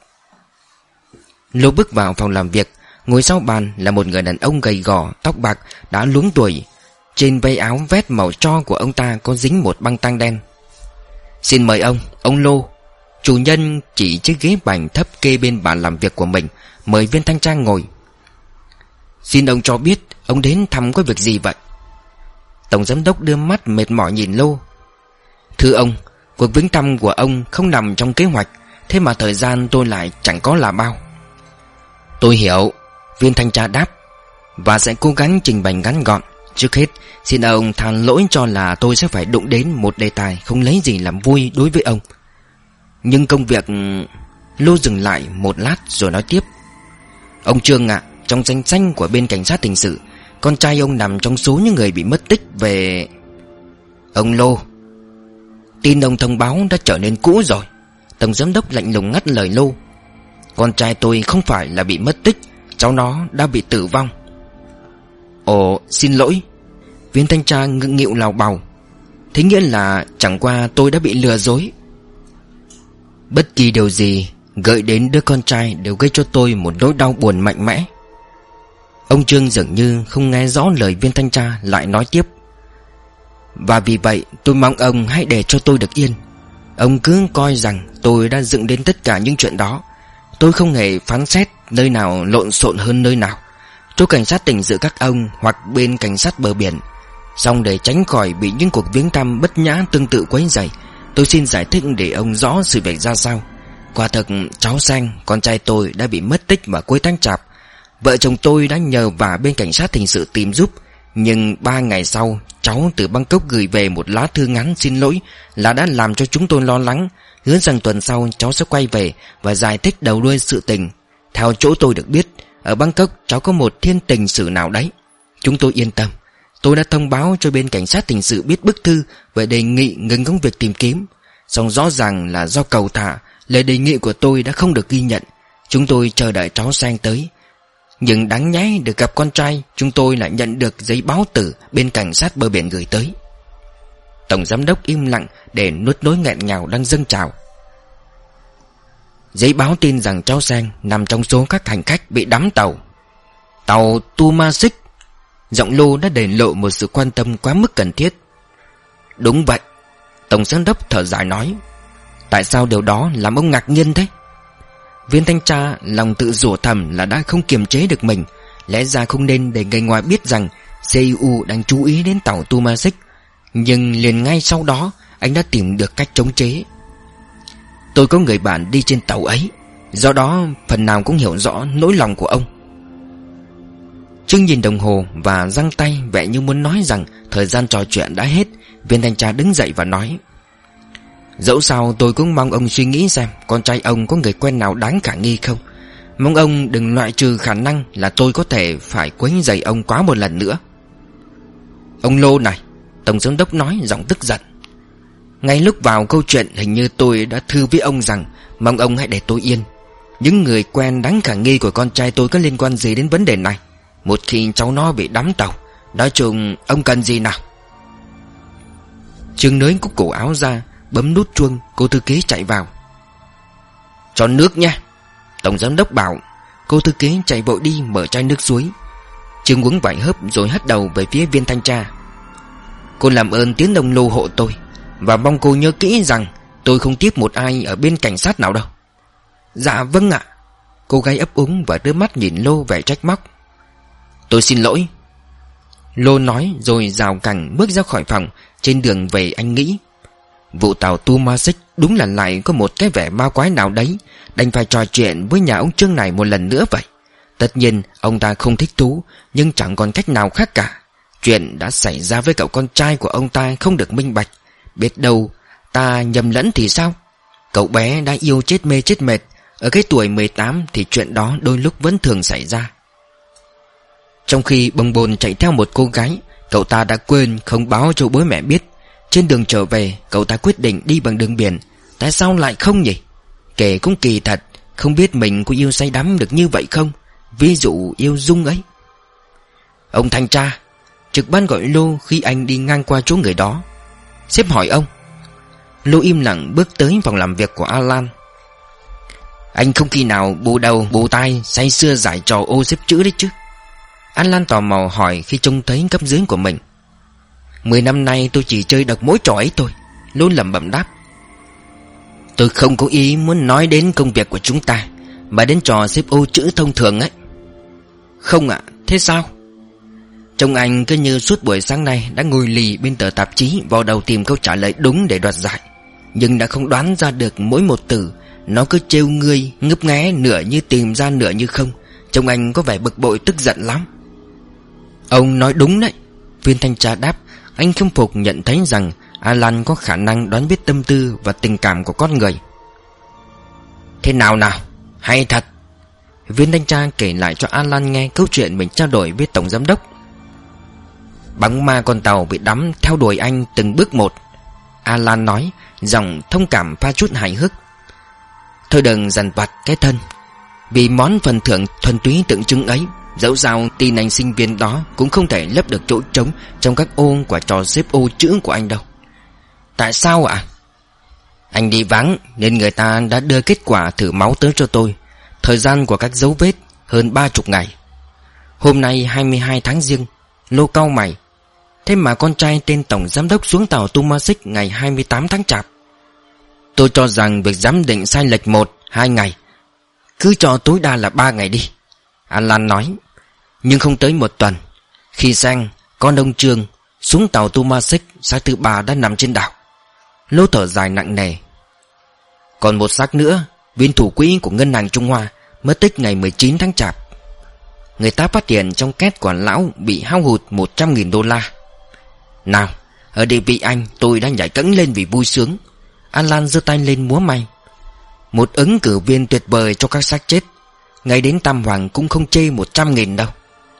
Lô bước vào phòng làm việc. Ngồi sau bàn là một người đàn ông gầy gò, tóc bạc, đã luống tuổi. Trên vây áo vest màu tro của ông ta có dính một băng tang đen. Xin mời ông, ông Lô. Chủ nhân chỉ chiếc ghế bành thấp kê bên bàn làm việc của mình, mời viên thanh tra ngồi. Xin ông cho biết ông đến thăm có việc gì vậy? Tổng giám đốc đưa mắt mệt mỏi nhìn Lô. Thưa ông, cuộc viếng thăm của ông không nằm trong kế hoạch, thế mà thời gian tôi lại chẳng có là bao. Tôi hiểu, viên thanh tra đáp, và sẽ cố gắng trình bày ngắn gọn. Trước hết, xin ông than lỗi cho là tôi sẽ phải đụng đến một đề tài không lấy gì làm vui đối với ông. Nhưng công việc... Lô dừng lại một lát rồi nói tiếp. Ông Trương ạ, à, trong danh sách của bên cảnh sát hình sự, con trai ông nằm trong số những người bị mất tích về... Ông Lô, tin ông thông báo đã trở nên cũ rồi. Tổng giám đốc lạnh lùng ngắt lời Lô. Con trai tôi không phải là bị mất tích, cháu nó đã bị tử vong. Ồ, xin lỗi. Viên thanh tra ngượng nghịu lào bào. Thế nghĩa là chẳng qua tôi đã bị lừa dối. Bất kỳ điều gì gợi đến đứa con trai đều gây cho tôi một nỗi đau buồn mạnh mẽ. Ông Trương dường như không nghe rõ lời viên thanh tra, lại nói tiếp. Và vì vậy tôi mong ông hãy để cho tôi được yên. Ông cứ coi rằng tôi đã dựng đến tất cả những chuyện đó. Tôi không hề phán xét nơi nào lộn xộn hơn nơi nào. Chỗ cảnh sát tình sự các ông hoặc bên cảnh sát bờ biển. Xong để tránh khỏi bị những cuộc viếng thăm bất nhã tương tự quấy rầy, tôi xin giải thích để ông rõ sự việc ra sao. Quả thực cháu Sang, con trai tôi đã bị mất tích vào cuối tháng Chạp. Vợ chồng tôi đã nhờ vả bên cảnh sát hình sự tìm giúp. Nhưng ba ngày sau, cháu từ Bangkok gửi về một lá thư ngắn xin lỗi là đã làm cho chúng tôi lo lắng. Hứa rằng tuần sau cháu sẽ quay về và giải thích đầu đuôi sự tình. Theo chỗ tôi được biết, ở Bangkok cháu có một thiên tình sử nào đấy. Chúng tôi yên tâm. Tôi đã thông báo cho bên cảnh sát hình sự biết bức thư về đề nghị ngừng công việc tìm kiếm. Song rõ ràng là do cầu thả, lời đề nghị của tôi đã không được ghi nhận. Chúng tôi chờ đợi cháu Sang tới. Nhưng đáng nhẽ được gặp con trai, chúng tôi lại nhận được giấy báo tử bên cảnh sát bờ biển gửi tới. Tổng giám đốc im lặng để nuốt nỗi nghẹn ngào đang dâng trào. Giấy báo tin rằng cháu Sang nằm trong số các hành khách bị đắm tàu Tàu Tumasik. Giọng Lô đã để lộ một sự quan tâm quá mức cần thiết. Đúng vậy, tổng giám đốc thở dài nói. Tại sao điều đó làm ông ngạc nhiên thế? Viên thanh tra lòng tự rủa thầm là đã không kiềm chế được mình. Lẽ ra không nên để người ngoài biết rằng xê i u đang chú ý đến tàu Tumasik. Nhưng liền ngay sau đó anh đã tìm được cách chống chế. Tôi có người bạn đi trên tàu ấy, do đó phần nào cũng hiểu rõ nỗi lòng của ông. Trương nhìn đồng hồ và giăng tay vẻ như muốn nói rằng thời gian trò chuyện đã hết. Viên thanh tra đứng dậy và nói. Dẫu sao tôi cũng mong ông suy nghĩ xem con trai ông có người quen nào đáng khả nghi không. Mong ông đừng loại trừ khả năng là tôi có thể phải quấy rầy ông quá một lần nữa. Ông Lô này, tổng giám đốc nói giọng tức giận. Ngay lúc vào câu chuyện hình như tôi đã thư với ông rằng mong ông hãy để tôi yên. Những người quen đáng khả nghi của con trai tôi có liên quan gì đến vấn đề này? Một khi cháu nó bị đắm tàu, nói chung ông cần gì nào? Trương nới cúc cổ áo ra, bấm nút chuông. Cô thư ký chạy vào. Cho nước nha, tổng giám đốc bảo. Cô thư ký chạy vội đi mở chai nước suối. Trương uống vài hớp rồi hất đầu về phía viên thanh tra. Cô làm ơn tiến ông Lô hộ tôi, và mong cô nhớ kỹ rằng tôi không tiếp một ai ở bên cảnh sát nào đâu. Dạ vâng ạ. Cô gái ấp úng và đưa mắt nhìn Lô vẻ trách móc. Tôi xin lỗi, Lô nói rồi rào cẳng bước ra khỏi phòng. Trên đường về anh nghĩ, vụ tàu Tumasik đúng là lại có một cái vẻ ma quái nào đấy. Đành phải trò chuyện với nhà ông Trương này một lần nữa vậy. Tất nhiên ông ta không thích thú, nhưng chẳng còn cách nào khác cả. Chuyện đã xảy ra với cậu con trai của ông ta không được minh bạch. Biết đâu ta nhầm lẫn thì sao? Cậu bé đã yêu chết mê chết mệt. Ở cái tuổi mười tám thì chuyện đó đôi lúc vẫn thường xảy ra. Trong khi bồng bồn chạy theo một cô gái, cậu ta đã quên không báo cho bố mẹ biết. Trên đường trở về, cậu ta quyết định đi bằng đường biển. Tại sao lại không nhỉ? Kể cũng kỳ thật. Không biết mình có yêu say đắm được như vậy không? Ví dụ yêu Dung ấy. Ông thanh tra. Trực ban gọi Lô khi anh đi ngang qua chỗ người đó. Sếp hỏi ông. Lô im lặng bước tới phòng làm việc của Alan. Anh không khi nào bù đầu bù tai say sưa giải trò ô xếp chữ đấy chứ? Alan tò mò hỏi khi trông thấy cấp dưới của mình. Mười năm nay tôi chỉ chơi được mỗi trò ấy thôi. Lô lẩm bẩm đáp. Tôi không có ý muốn nói đến công việc của chúng ta, mà đến trò xếp ô chữ thông thường ấy. Không ạ, à, thế sao? Trông anh cứ như suốt buổi sáng nay đã ngồi lì bên tờ tạp chí vào đầu tìm câu trả lời đúng để đoạt giải, nhưng đã không đoán ra được mỗi một từ. Nó cứ trêu ngươi, ngấp nghé, nửa như tìm ra nửa như không. Trông anh có vẻ bực bội tức giận lắm. Ông nói đúng đấy, viên thanh tra đáp. Anh không phục nhận thấy rằng Alan có khả năng đoán biết tâm tư và tình cảm của con người. Thế nào nào, hay thật. Viên thanh tra kể lại cho Alan nghe câu chuyện mình trao đổi với tổng giám đốc. Bóng ma con tàu bị đắm theo đuổi anh từng bước một, Alan nói, giọng thông cảm pha chút hài hước. Thôi đừng dằn vặt cái thân. Vì món phần thưởng thuần túy tượng trưng ấy, dẫu sao tin anh sinh viên đó cũng không thể lấp được chỗ trống trong các ô của trò xếp ô chữ của anh đâu. Tại sao ạ? À? Anh đi vắng nên người ta đã đưa kết quả thử máu tới cho tôi. Thời gian của các dấu vết hơn ba chục ngày. Hôm nay hai mươi hai tháng Giêng. Lô cau mày. Thế mà con trai tên tổng giám đốc xuống tàu Tumasic ngày hai mươi tám tháng Chạp. Tôi cho rằng việc giám định sai lệch một, hai ngày. Cứ cho tối đa là ba ngày đi, Alan nói. Nhưng không tới một tuần, khi sang con ông Trương xuống tàu Tumasic, xác thứ ba đã nằm trên đảo. Lô thở dài nặng nề. Còn một xác nữa, viên thủ quỹ của ngân hàng Trung Hoa, mất tích ngày mười chín tháng Chạp. Người ta phát hiện trong két của lão bị hao hụt một trăm nghìn đô la. Nào, ở địa vị anh, tôi đã nhảy cẫng lên vì vui sướng. Alan giơ tay lên múa may. Một ứng cử viên tuyệt vời cho các xác chết. Ngay đến Tam Hoàng cũng không chê một trăm nghìn đâu.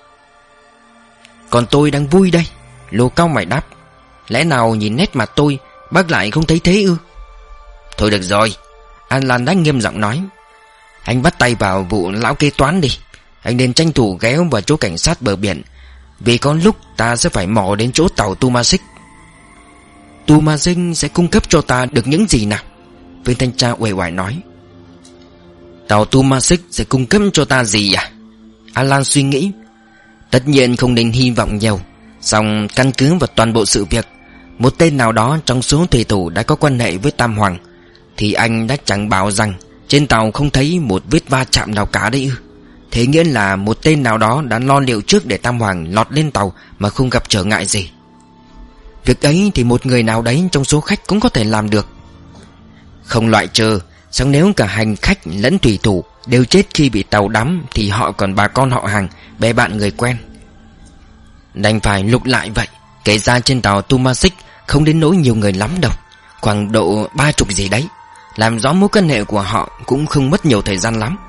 Còn tôi đang vui đây, Lô cau mày đáp. Lẽ nào nhìn nét mặt tôi, bác lại không thấy thế ư? Thôi được rồi, Alan đã nghiêm giọng nói. Anh bắt tay vào vụ lão kế toán đi. Anh nên tranh thủ ghé vào chỗ cảnh sát bờ biển, vì có lúc ta sẽ phải mò đến chỗ tàu Tumasic. Tumasic sẽ cung cấp cho ta được những gì nào? Viên thanh tra uể oải nói. Tàu Tumasic sẽ cung cấp cho ta gì à? Alan suy nghĩ. Tất nhiên không nên hy vọng nhiều. Song căn cứ vào toàn bộ sự việc, một tên nào đó trong số thủy thủ đã có quan hệ với Tam Hoàng, thì anh đã chẳng bảo rằng trên tàu không thấy một vết va chạm nào cả đấy ư? Thế nghĩa là một tên nào đó đã lo liệu trước để Tam Hoàng lọt lên tàu mà không gặp trở ngại gì. Việc ấy thì một người nào đấy trong số khách cũng có thể làm được. Không loại trừ, song nếu cả hành khách lẫn thủy thủ đều chết khi bị tàu đắm, thì họ còn bà con họ hàng, bè bạn người quen. Đành phải lục lại vậy. Kể ra trên tàu Tumasic không đến nỗi nhiều người lắm đâu, khoảng độ ba chục gì đấy. Làm rõ mối quan hệ của họ cũng không mất nhiều thời gian lắm.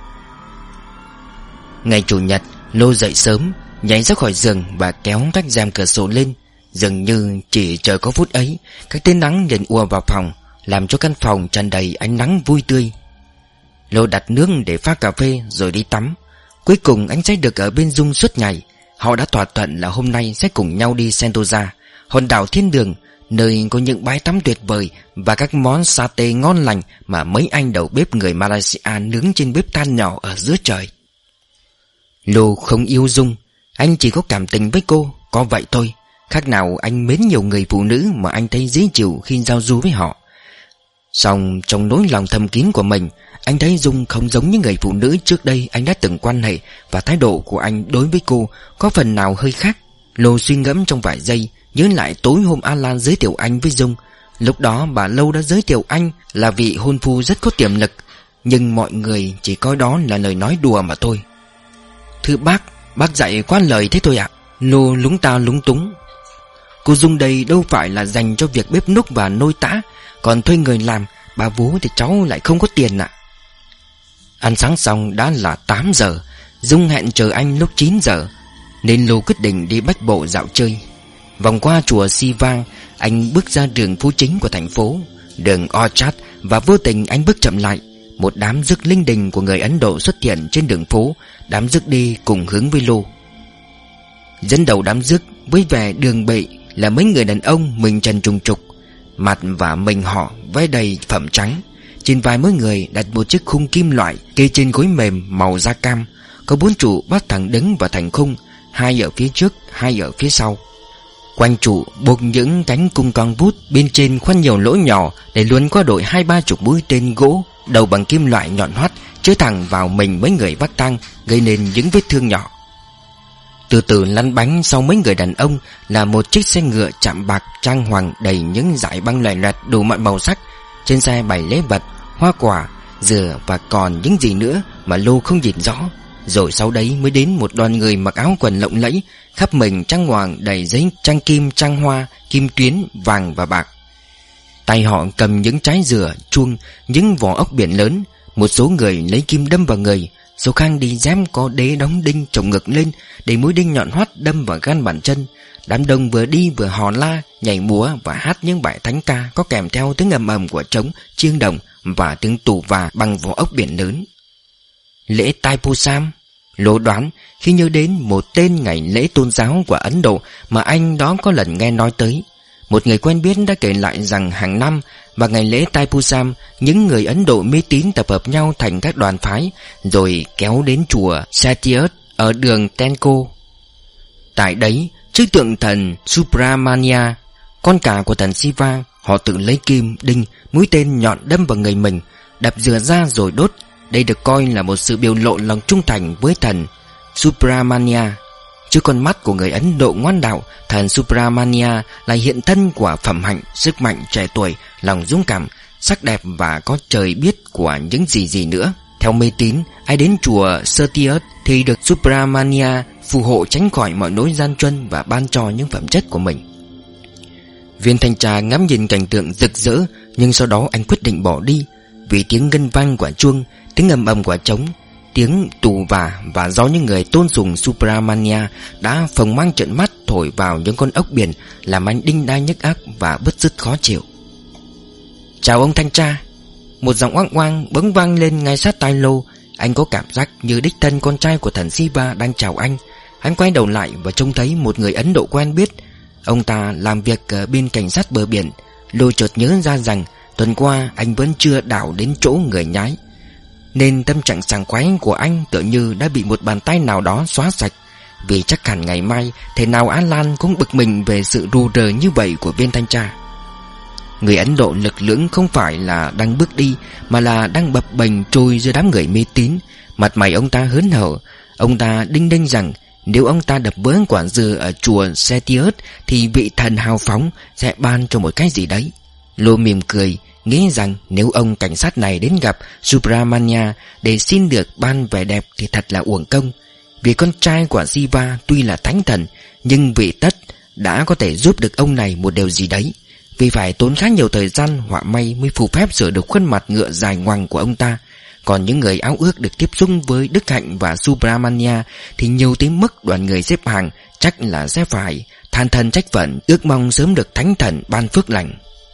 Ngày Chủ nhật, Lô dậy sớm, nhảy ra khỏi giường và kéo các rèm cửa sổ lên. Dường như chỉ chờ có phút ấy, các tia nắng liền ùa vào phòng, làm cho căn phòng tràn đầy ánh nắng vui tươi. Lô đặt nước để pha cà phê rồi đi tắm. Cuối cùng anh sẽ được ở bên Dung suốt ngày. Họ đã thỏa thuận là hôm nay sẽ cùng nhau đi Sentosa, hòn đảo thiên đường, nơi có những bãi tắm tuyệt vời và các món satay ngon lành mà mấy anh đầu bếp người Malaysia nướng trên bếp than nhỏ ở giữa trời. Lô không yêu Dung, anh chỉ có cảm tình với cô, có vậy thôi. Khác nào anh mến nhiều người phụ nữ mà anh thấy dễ chịu khi giao du với họ. Song trong nỗi lòng thầm kín của mình, anh thấy Dung không giống như người phụ nữ trước đây anh đã từng quan hệ, và thái độ của anh đối với cô có phần nào hơi khác. Lô suy ngẫm trong vài giây, nhớ lại tối hôm Alan giới thiệu anh với Dung. Lúc đó bà Lâu đã giới thiệu anh là vị hôn phu rất có tiềm lực, nhưng mọi người chỉ coi đó là lời nói đùa mà thôi. Thưa bác, bác dạy quá lời thế thôi ạ. Lô lúng ta lúng túng. Cô Dung đây đâu phải là dành cho việc bếp núc và nôi tã, còn thuê người làm. Bà vú thì cháu lại không có tiền ạ. Ăn sáng xong đã là tám giờ. Dung hẹn chờ anh lúc chín giờ, nên Lô quyết định đi bách bộ dạo chơi. Vòng qua chùa Siva, anh bước ra đường phố chính của thành phố, đường Orchard, và vô tình anh bước chậm lại. Một đám rước linh đình của người Ấn Độ xuất hiện trên đường phố. Đám rước đi cùng hướng với Lô. Dẫn đầu đám rước với vẻ đường bệ là mấy người đàn ông mình trần trùng trục, mặt và mình họ vẽ đầy phẩm trắng. Trên vai mỗi người đặt một chiếc khung kim loại kê trên gối mềm màu da cam. Có bốn trụ bắt thẳng đứng vào thành khung, hai ở phía trước, hai ở phía sau. Quanh trụ buộc những cánh cung cong vút, bên trên khoan nhiều lỗ nhỏ để luôn có đội hai ba chục mũi tên gỗ đầu bằng kim loại nhọn hoắt chới thẳng vào mình mấy người vác tang, gây nên những vết thương nhỏ. Từ từ lăn bánh sau mấy người đàn ông là một chiếc xe ngựa chạm bạc trang hoàng đầy những dải băng loè loẹt đủ mọi màu sắc. Trên xe bày lễ vật, hoa quả, dừa và còn những gì nữa mà Lô không nhìn rõ. Rồi sau đấy mới đến một đoàn người mặc áo quần lộng lẫy, khắp mình trang hoàng đầy giấy trang kim, trang hoa, kim tuyến, vàng và bạc. Tay họ cầm những trái dừa, chuông, những vỏ ốc biển lớn. Một số người lấy kim đâm vào người, số khác đi dám có đế đóng đinh trồng ngực lên để mũi đinh nhọn hoắt đâm vào gan bàn chân. Đám đông vừa đi vừa hò la, nhảy múa và hát những bài thánh ca có kèm theo tiếng ầm ầm của trống, chiêng đồng và tiếng tù và bằng vỏ ốc biển lớn. Lễ Thaipusam. Lô đoán khi nhớ đến một tên ngày lễ tôn giáo của Ấn Độ mà anh đó có lần nghe nói tới. Một người quen biết đã kể lại rằng hàng năm vào ngày lễ Thaipusam, những người Ấn Độ mê tín tập hợp nhau thành các đoàn phái, rồi kéo đến chùa Satyajit ở đường Tenko. Tại đấy, trước tượng thần Subramania, con cả của thần Shiva, họ tự lấy kim, đinh, mũi tên nhọn đâm vào người mình, đập dừa ra rồi đốt. Đây được coi là một sự biểu lộ lòng trung thành với thần Subramania. Trước con mắt của người Ấn Độ ngoan đạo, thần Subramania là hiện thân của phẩm hạnh, sức mạnh, trẻ tuổi, lòng dũng cảm, sắc đẹp và có trời biết của những gì gì nữa. Theo mê tín, ai đến chùa Satyajit thì được Subramania phù hộ tránh khỏi mọi nỗi gian truân và ban cho những phẩm chất của mình. Viên thanh tra ngắm nhìn cảnh tượng rực rỡ, nhưng sau đó anh quyết định bỏ đi. Vì tiếng ngân vang của chuông, tiếng ầm ầm của trống, tiếng tù và và do những người tôn sùng Subramania đã phồng mang trợn mắt thổi vào những con ốc biển, làm anh đinh đai nhức óc và bứt rứt khó chịu. "Chào ông thanh tra." Một giọng oang oang bỗng vang lên ngay sát tai Lô. Anh có cảm giác như đích thân con trai của thần Shiva đang chào anh. Hắn quay đầu lại và trông thấy một người Ấn Độ quen biết. Ông ta làm việc ở bên cảnh sát bờ biển. Lô chợt nhớ ra rằng tuần qua anh vẫn chưa đảo đến chỗ người nhái, nên tâm trạng sảng khoái của anh tựa như đã bị một bàn tay nào đó xóa sạch. Vì chắc hẳn ngày mai thế nào An Lan cũng bực mình về sự rù rờ như vậy của viên thanh tra. Người Ấn Độ lực lưỡng không phải là đang bước đi, mà là đang bập bềnh trôi giữa đám người mê tín. Mặt mày ông ta hớn hở. Ông ta đinh đinh rằng nếu ông ta đập vỡ quả dừa ở chùa Satyajit thì vị thần hào phóng sẽ ban cho một cái gì đấy. Lô mỉm cười, nghĩ rằng nếu ông cảnh sát này đến gặp Subramania để xin được ban vẻ đẹp thì thật là uổng công. Vì con trai của Shiva tuy là thánh thần, nhưng vị tất đã có thể giúp được ông này một điều gì đấy. Vì phải tốn khá nhiều thời gian họa may mới phù phép sửa được khuôn mặt ngựa dài ngoằng của ông ta. Còn những người ao ước được tiếp xúc với Đức Hạnh và Subramania thì nhiều tới mức đoàn người xếp hàng chắc là sẽ phải than thân trách phận, ước mong sớm được thánh thần ban phước lành.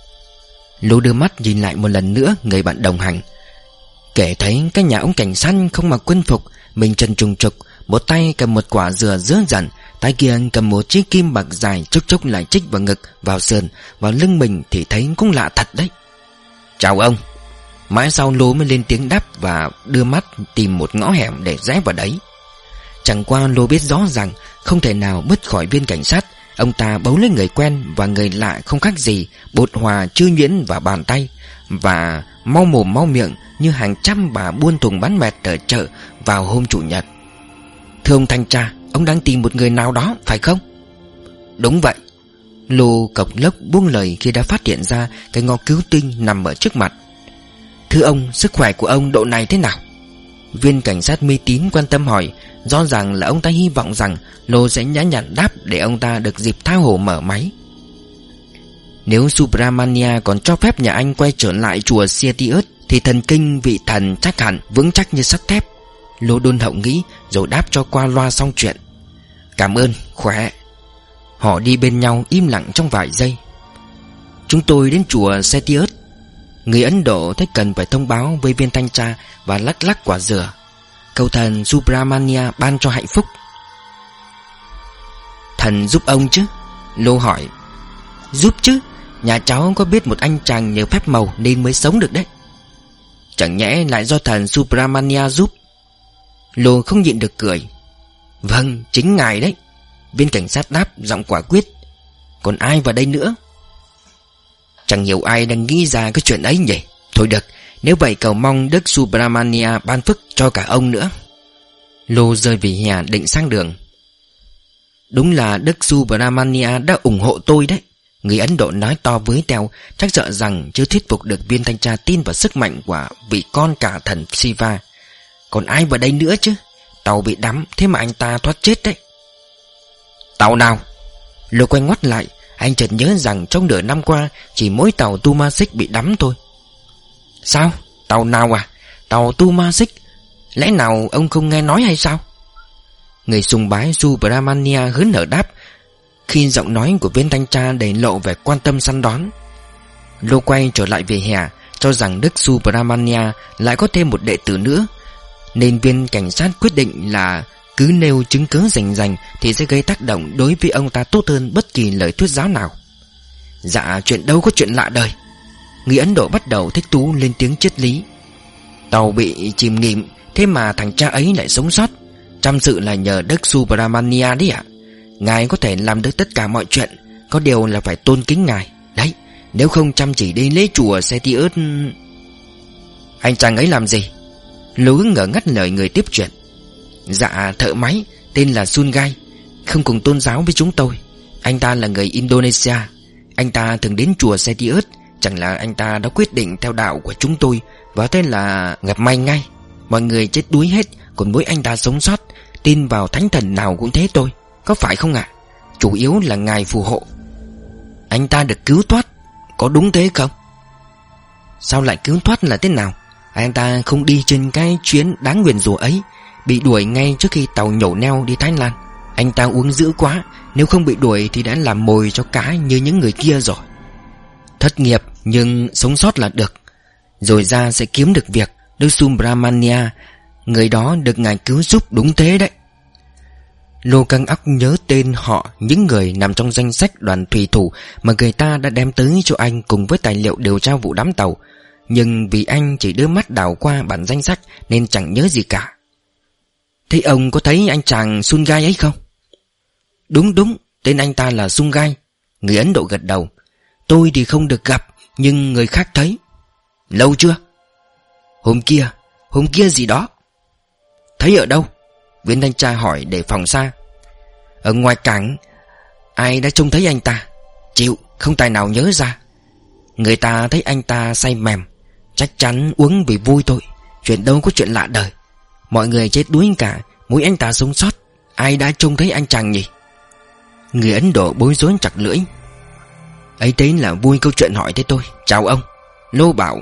Lô đưa mắt nhìn lại một lần nữa người bạn đồng hành. Kể thấy cái nhà ông cảnh sát không mặc quân phục, mình trần trùng trục, một tay cầm một quả dừa dứa dặn, tay kia cầm một chiếc kim bạc dài, chốc chốc lại chích vào ngực, vào sườn, vào lưng mình thì thấy cũng lạ thật đấy. "Chào ông." Mãi sau Lô mới lên tiếng đáp và đưa mắt tìm một ngõ hẻm để rẽ vào đấy. Chẳng qua Lô biết rõ rằng không thể nào bứt khỏi viên cảnh sát. Ông ta bấu lấy người quen và người lạ không khác gì bột hòa chưa nhuyễn vào bàn tay, và mau mồm mau miệng như hàng trăm bà buôn thùng bán mệt ở chợ vào hôm chủ nhật. "Thưa ông thanh tra, ông đang tìm một người nào đó phải không?" "Đúng vậy." Lô cộc lốc buông lời khi đã phát hiện ra cái ngõ cứu tinh nằm ở trước mặt. "Thưa ông, sức khỏe của ông độ này thế nào?" Viên cảnh sát mê tín quan tâm hỏi. Rõ ràng là ông ta hy vọng rằng Lô sẽ nhã nhặn đáp để ông ta được dịp tha hồ mở máy. Nếu Subramania còn cho phép nhà anh quay trở lại chùa Cetius thì thần kinh vị thần chắc hẳn vững chắc như sắt thép. Lô Đôn Hậu nghĩ rồi đáp cho qua loa xong chuyện. Cảm ơn, khỏe. Họ đi bên nhau im lặng trong vài giây. Chúng tôi đến chùa Cetius. Người Ấn Độ thấy cần phải thông báo với viên thanh tra và lắc lắc quả dừa. Cầu thần Subramania ban cho hạnh phúc. Thần giúp ông chứ? Lô hỏi. Giúp chứ, nhà cháu có biết một anh chàng nhờ phép màu nên mới sống được đấy. Chẳng nhẽ lại do thần Subramania giúp? Lô không nhịn được cười. Vâng, chính ngài đấy. Viên cảnh sát đáp giọng quả quyết. Còn ai vào đây nữa? Chẳng hiểu ai đang nghĩ ra cái chuyện ấy nhỉ. Thôi được, nếu vậy cầu mong Đức Subramania ban phước cho cả ông nữa. Lô rơi về hè định sang đường. Đúng là Đức Subramania đã ủng hộ tôi đấy. Người Ấn Độ nói to với Teo, chắc sợ rằng chưa thuyết phục được viên thanh tra tin vào sức mạnh của vị con cả thần Shiva. Còn ai vào đây nữa chứ? Tàu bị đắm, thế mà anh ta thoát chết đấy. Tàu nào? Lô quay ngoắt lại. Anh chợt nhớ rằng trong nửa năm qua chỉ mỗi tàu Tumasik bị đắm thôi. Sao? Tàu nào à? Tàu Tumasik? Lẽ nào ông không nghe nói hay sao? Người sùng bái Subramania hớn hở đáp, khi giọng nói của viên thanh tra đầy lộ vẻ quan tâm săn đón. Lô quay trở lại về hè, cho rằng Đức Subramania lại có thêm một đệ tử nữa, nên viên cảnh sát quyết định là cứ nêu chứng cứ rành rành thì sẽ gây tác động đối với ông ta tốt hơn bất kỳ lời thuyết giáo nào. Dạ, chuyện đâu có chuyện lạ đời. Người Ấn Độ bắt đầu thích thú lên tiếng triết lý. Tàu bị chìm nghỉm, thế mà thằng cha ấy lại sống sót. Trăm sự là nhờ Đức Subramania đấy ạ. Ngài có thể làm được tất cả mọi chuyện, có điều là phải tôn kính ngài. Đấy, nếu không chăm chỉ đi lễ chùa Cetius. Anh chàng ấy làm gì? Lú ngờ ngắt lời người tiếp chuyện. Dạ, thợ máy, tên là Sungai, không cùng tôn giáo với chúng tôi. Anh ta là người Indonesia. Anh ta thường đến chùa Cetius. Chẳng là anh ta đã quyết định theo đạo của chúng tôi, và thế là gặp may ngay. Mọi người chết đuối hết, còn mỗi anh ta sống sót. Tin vào thánh thần nào cũng thế thôi, có phải không ạ? À? Chủ yếu là ngài phù hộ. Anh ta được cứu thoát, có đúng thế không? Sao lại cứu thoát là thế nào? Anh ta không đi trên cái chuyến đáng nguyền rủa ấy, bị đuổi ngay trước khi tàu nhổ neo đi Thái Lan. Anh ta uống dữ quá, nếu không bị đuổi thì đã làm mồi cho cá như những người kia rồi. Thất nghiệp nhưng sống sót là được, rồi ra sẽ kiếm được việc. Đức Subramania, người đó được ngài cứu giúp, đúng thế đấy. Lô căng óc nhớ tên họ những người nằm trong danh sách đoàn thủy thủ mà người ta đã đem tới cho anh cùng với tài liệu điều tra vụ đắm tàu. Nhưng vì anh chỉ đưa mắt đảo qua bản danh sách nên chẳng nhớ gì cả. Thế ông có thấy anh chàng Sungai ấy không? Đúng đúng, tên anh ta là Sungai. Người Ấn Độ gật đầu. Tôi thì không được gặp, nhưng người khác thấy. Lâu chưa? Hôm kia, hôm kia gì đó. Thấy ở đâu? Viên thanh tra hỏi để phòng xa. Ở ngoài cảng. Ai đã trông thấy anh ta? Chịu, không tài nào nhớ ra. Người ta thấy anh ta say mềm, chắc chắn uống vì vui thôi. Chuyện đâu có chuyện lạ đời. Mọi người chết đuối cả, mỗi anh ta sống sót. Ai đã trông thấy anh chàng nhỉ? Người Ấn Độ bối rối chặt lưỡi. Ấy thế là vui câu chuyện hỏi thế thôi. Chào ông. Lô bảo.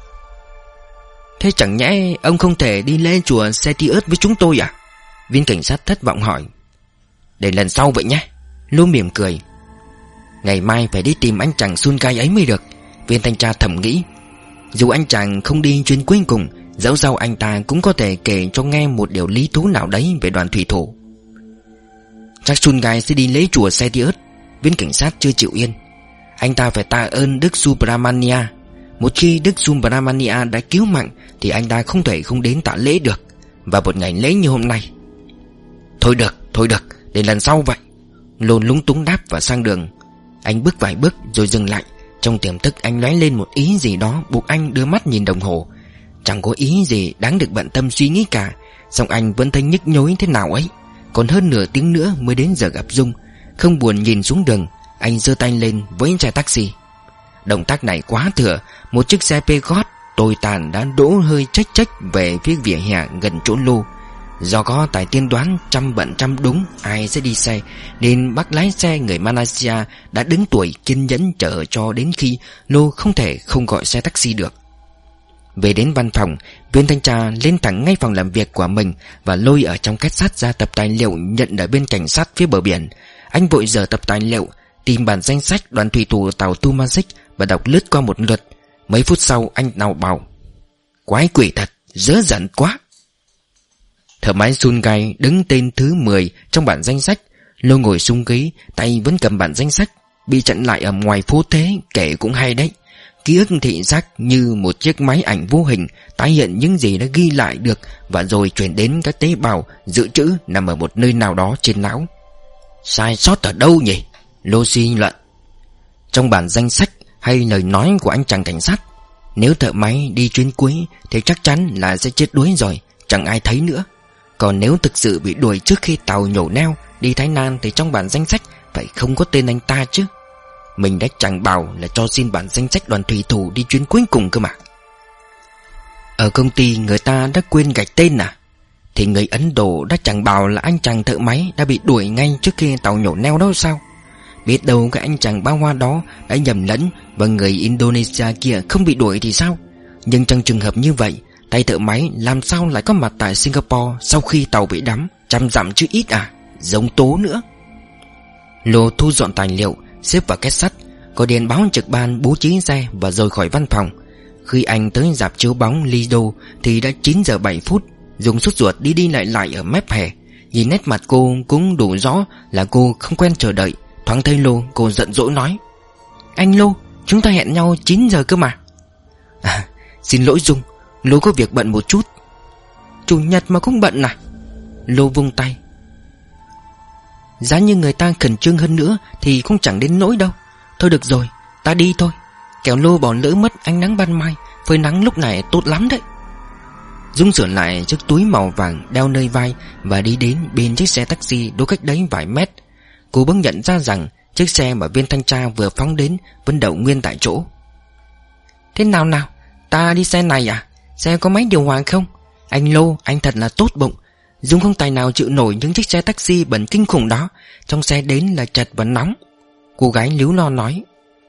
Thế chẳng nhẽ ông không thể đi lên chùa Cetius với chúng tôi à? Viên cảnh sát thất vọng hỏi. Để lần sau vậy nhé. Lô mỉm cười. Ngày mai phải đi tìm anh chàng Sungai ấy mới được. Viên thanh tra thầm nghĩ. Dù anh chàng không đi chuyến cuối cùng, dẫu sao anh ta cũng có thể kể cho nghe một điều lý thú nào đấy về đoàn thủy thủ. Chắc Sungai sẽ đi lễ chùa Cetius. Viên cảnh sát chưa chịu yên. Anh ta phải tạ ơn Đức Subramania. Một khi Đức Subramania đã cứu mạng thì anh ta không thể không đến tạ lễ được. Và một ngày lễ như hôm nay. Thôi được, thôi được, để lần sau vậy. Lôn lúng túng đáp và sang đường. Anh bước vài bước rồi dừng lại. Trong tiềm thức anh lóe lên một ý gì đó buộc anh đưa mắt nhìn đồng hồ. Chẳng có ý gì đáng được bận tâm suy nghĩ cả. Song anh vẫn thấy nhức nhối thế nào ấy. Còn hơn nửa tiếng nữa mới đến giờ gặp Dung. Không buồn nhìn xuống đường, anh giơ tay lên với chạy taxi. Động tác này quá thừa. Một chiếc xe Peugeot tồi tàn đã đỗ hơi chách chách về phía vỉa hè gần chỗ Lô. Do có tài tiên đoán trăm bận trăm đúng ai sẽ đi xe, nên bác lái xe người Malaysia đã đứng tuổi kiên nhẫn chờ cho đến khi Lô không thể không gọi xe taxi được. Về đến văn phòng, viên thanh tra lên thẳng ngay phòng làm việc của mình và lôi ở trong két sắt ra tập tài liệu nhận ở bên cảnh sát phía bờ biển. Anh vội dở tập tài liệu, tìm bản danh sách đoàn thủy thủ tàu Tumazic và đọc lướt qua một lượt. Mấy phút sau anh nào bảo: quái quỷ thật, dớ dẫn quá. Thợ máy Sungai đứng tên thứ mười trong bản danh sách. Lô ngồi sung ghế, tay vẫn cầm bản danh sách. Bị chặn lại ở ngoài phố thế kể cũng hay đấy. Ký ức thị giác như một chiếc máy ảnh vô hình tái hiện những gì đã ghi lại được và rồi chuyển đến các tế bào dự trữ nằm ở một nơi nào đó trên não. Sai sót ở đâu nhỉ? Lô suy luận. Trong bản danh sách hay lời nói của anh chàng cảnh sát. Nếu thợ máy đi chuyến cuối thì chắc chắn là sẽ chết đuối rồi, chẳng ai thấy nữa. Còn nếu thực sự bị đuổi trước khi tàu nhổ neo đi Thái Lan thì trong bản danh sách phải không có tên anh ta chứ. Mình đã chẳng bảo là cho xin bản danh sách đoàn thủy thủ đi chuyến cuối cùng cơ mà. Ở công ty người ta đã quên gạch tên à? Thì người Ấn Độ đã chẳng bảo là anh chàng thợ máy đã bị đuổi ngay trước khi tàu nhổ neo đó sao? Biết đâu cái anh chàng bao hoa đó đã nhầm lẫn và người Indonesia kia không bị đuổi thì sao? Nhưng trong trường hợp như vậy, tay thợ máy làm sao lại có mặt tại Singapore sau khi tàu bị đắm trăm dặm chứ ít à? Giống tố nữa. Lô thu dọn tài liệu, xếp vào két sắt, có điện báo trực ban bố trí xe và rời khỏi văn phòng. Khi anh tới rạp chiếu bóng Lido thì đã chín giờ bảy phút. Dùng sốt ruột đi đi lại lại ở mép hè. Nhìn nét mặt cô cũng đủ rõ là cô không quen chờ đợi. Thoáng thấy Lô, cô giận dỗi nói: anh Lô, chúng ta hẹn nhau chín giờ cơ mà. À, xin lỗi Dung, Lô có việc bận một chút. Chủ nhật mà cũng bận à? Lô vung tay. Giá như người ta khẩn trương hơn nữa thì cũng chẳng đến nỗi đâu. Thôi được rồi, ta đi thôi. Kẻo Lô bỏ lỡ mất ánh nắng ban mai. Phơi nắng lúc này tốt lắm đấy. Dung sửa lại chiếc túi màu vàng đeo nơi vai và đi đến bên chiếc xe taxi đỗ cách đấy vài mét. Cô bỗng nhận ra rằng chiếc xe mà viên thanh tra vừa phóng đến vẫn đậu nguyên tại chỗ. Thế nào nào, ta đi xe này à? Xe có máy điều hòa không? Anh Lô, anh thật là tốt bụng. Dung không tài nào chịu nổi những chiếc xe taxi bẩn kinh khủng đó. Trong xe đến là chật và nóng. Cô gái líu lo nói.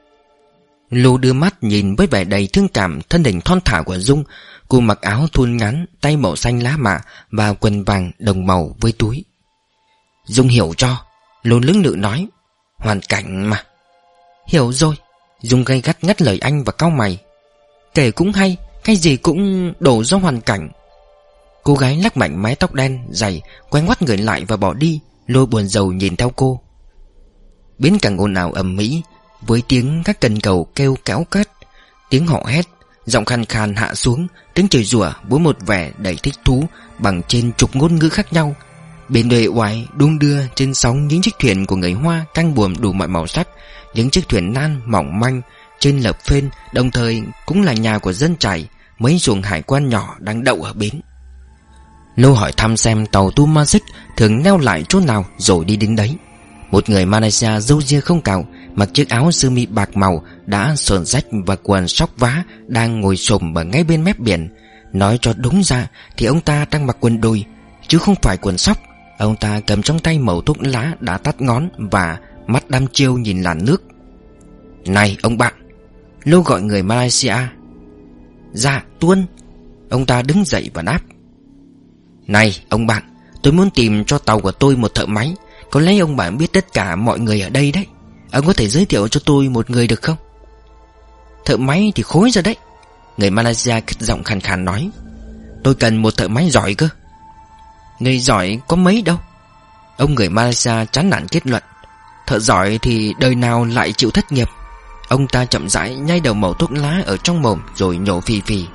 Lô đưa mắt nhìn với vẻ đầy thương cảm thân hình thon thả của Dung. Cô mặc áo thun ngắn, tay màu xanh lá mạ và quần vàng đồng màu với túi. Dung hiểu cho. Lô lưỡng lự nói. Hoàn cảnh mà. Hiểu rồi. Dung gay gắt ngắt lời anh và cau mày. Kể cũng hay, cái gì cũng đổ do hoàn cảnh. Cô gái lắc mạnh mái tóc đen dày, quay ngoắt người lại và bỏ đi. Lô buồn rầu nhìn theo cô. Bến cảng ồn ào ầm ĩ, với tiếng các cần cầu kêu kéo cát, tiếng họ hét, giọng khàn khàn hạ xuống, tiếng chửi rủa với một vẻ đầy thích thú bằng trên chục ngôn ngữ khác nhau. Bên đời oải đung đưa trên sóng những chiếc thuyền của người Hoa căng buồm đủ mọi màu sắc, những chiếc thuyền nan mỏng manh trên lập phên, đồng thời cũng là nhà của dân chài. Mấy xuồng hải quan nhỏ đang đậu ở bến. Lô hỏi thăm xem tàu Tumazic thường neo lại chỗ nào rồi đi đến đấy. Một người Malaysia râu ria không cạo, mặc chiếc áo sơ mi bạc màu đã sờn rách và quần sóc vá, đang ngồi xổm ở ngay bên mép biển. Nói cho đúng ra thì ông ta đang mặc quần đùi chứ không phải quần sóc. Ông ta cầm trong tay mẩu thuốc lá đã tắt ngón và mắt đăm chiêu nhìn làn nước. Này ông bạn. Lô gọi người Malaysia. Dạ Tuân. Ông ta đứng dậy và đáp. Này ông bạn, tôi muốn tìm cho tàu của tôi một thợ máy. Có lẽ ông bạn biết tất cả mọi người ở đây đấy. Ông có thể giới thiệu cho tôi một người được không? Thợ máy thì khối ra đấy. Người Malaysia khích giọng khàn khàn nói. Tôi cần một thợ máy giỏi cơ. Người giỏi có mấy đâu. Ông người Malaysia chán nản kết luận. Thợ giỏi thì đời nào lại chịu thất nghiệp. Ông ta chậm rãi nhai đầu mẩu thuốc lá ở trong mồm rồi nhổ phì phì.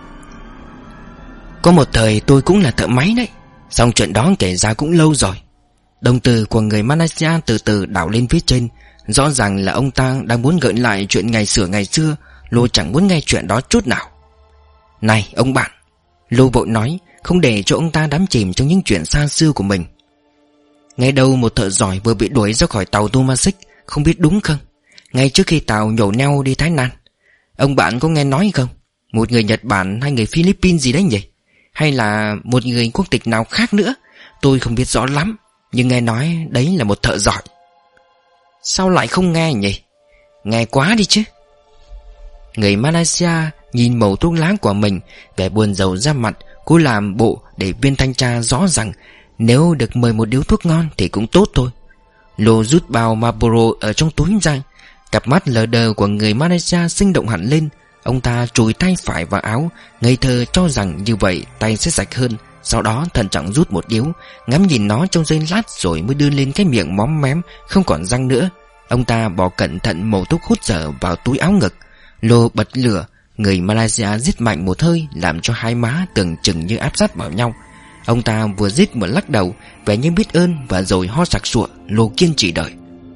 Có một thời tôi cũng là thợ máy đấy. Xong chuyện đó kể ra cũng lâu rồi. Đồng từ của người Malaysia từ từ đảo lên phía trên. Rõ ràng là ông ta đang muốn gợi lại chuyện ngày xưa ngày xưa. Lô chẳng muốn nghe chuyện đó chút nào. Này ông bạn. Lô vội nói, không để cho ông ta đắm chìm trong những chuyện xa xưa của mình. Ngay đâu một thợ giỏi vừa bị đuổi ra khỏi tàu Tumazic, không biết đúng không? Ngay trước khi tàu nhổ neo đi Thái Lan. Ông bạn có nghe nói không? Một người Nhật Bản hay người Philippines gì đấy nhỉ? Hay là một người quốc tịch nào khác nữa? Tôi không biết rõ lắm, nhưng nghe nói đấy là một thợ giỏi. Sao lại không nghe nhỉ? Nghe quá đi chứ. Người Malaysia nhìn mẩu thuốc lá của mình, vẻ buồn rầu ra mặt. Cô làm bộ để viên thanh tra rõ rằng nếu được mời một điếu thuốc ngon thì cũng tốt thôi. Lô rút bao Marlboro ở trong túi ra. Cặp mắt lờ đờ của người Malaysia sinh động hẳn lên. Ông ta chùi tay phải vào áo, ngây thơ cho rằng như vậy tay sẽ sạch hơn. Sau đó thận trọng rút một điếu, ngắm nhìn nó trong giây lát rồi mới đưa lên cái miệng móm mém không còn răng nữa. Ông ta bỏ cẩn thận mẩu thuốc hút dở vào túi áo ngực. Lô bật lửa. Người Malaysia rít mạnh một hơi, làm cho hai má tưởng chừng như áp sát vào nhau. Ông ta vừa rít vừa lắc đầu, vẻ như biết ơn, và rồi ho sặc sụa. Lô kiên trì đợi.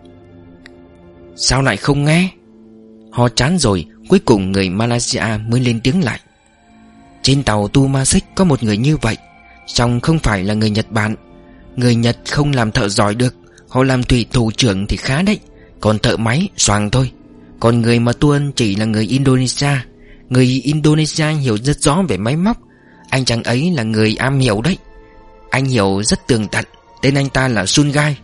Sao lại không nghe? Ho chán rồi, cuối cùng người Malaysia mới lên tiếng lại. Trên tàu Tumasik có một người như vậy, song không phải là người Nhật Bản. Người Nhật không làm thợ giỏi được, họ làm thủy thủ trưởng thì khá đấy, còn thợ máy xoàng thôi. Còn người mà tuân chỉ là người Indonesia. Người Indonesia hiểu rất rõ về máy móc. Anh chàng ấy là người am hiểu đấy. Anh hiểu rất tường tận. Tên anh ta là Sun Gai.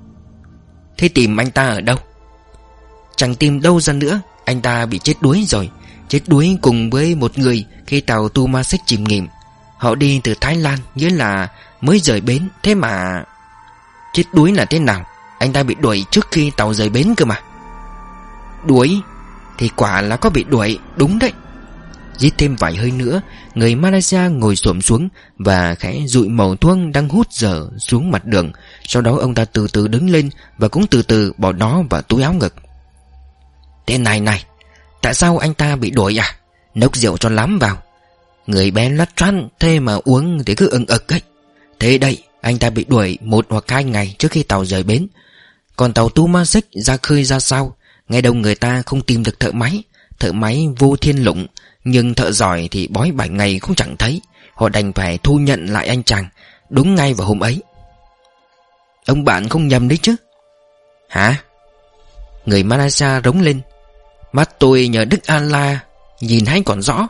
Thế tìm anh ta ở đâu? Chẳng tìm đâu ra nữa. Anh ta bị chết đuối rồi. Chết đuối cùng với một người khi tàu Tumasik chìm nghỉm. Họ đi từ Thái Lan, nghĩa là mới rời bến. Thế mà... Chết đuối là thế nào? Anh ta bị đuổi trước khi tàu rời bến cơ mà. Đuổi? Thì quả là có bị đuổi, đúng đấy. Rít thêm vài hơi nữa, người Malaysia ngồi xổm xuống và khẽ dụi mẩu thuốc đang hút dở xuống mặt đường. Sau đó ông ta từ từ đứng lên và cũng từ từ bỏ nó vào túi áo ngực. Thế này này, tại sao anh ta bị đuổi à? Nốc rượu cho lắm vào. Người bé lắt choăn, thế mà uống thì cứ ưng ực ấy. Thế đây, anh ta bị đuổi một hoặc hai ngày trước khi tàu rời bến. Còn tàu Tumasik ra khơi ra sao? Nghe đâu người ta không tìm được thợ máy. Thợ máy vô thiên lũng, nhưng thợ giỏi thì bói bảy ngày cũng chẳng thấy. Họ đành phải thu nhận lại anh chàng đúng ngay vào hôm ấy. Ông bạn không nhầm đấy chứ? Hả? Người Malaysia rống lên. Mắt tôi nhờ Đức Allah nhìn hay còn rõ.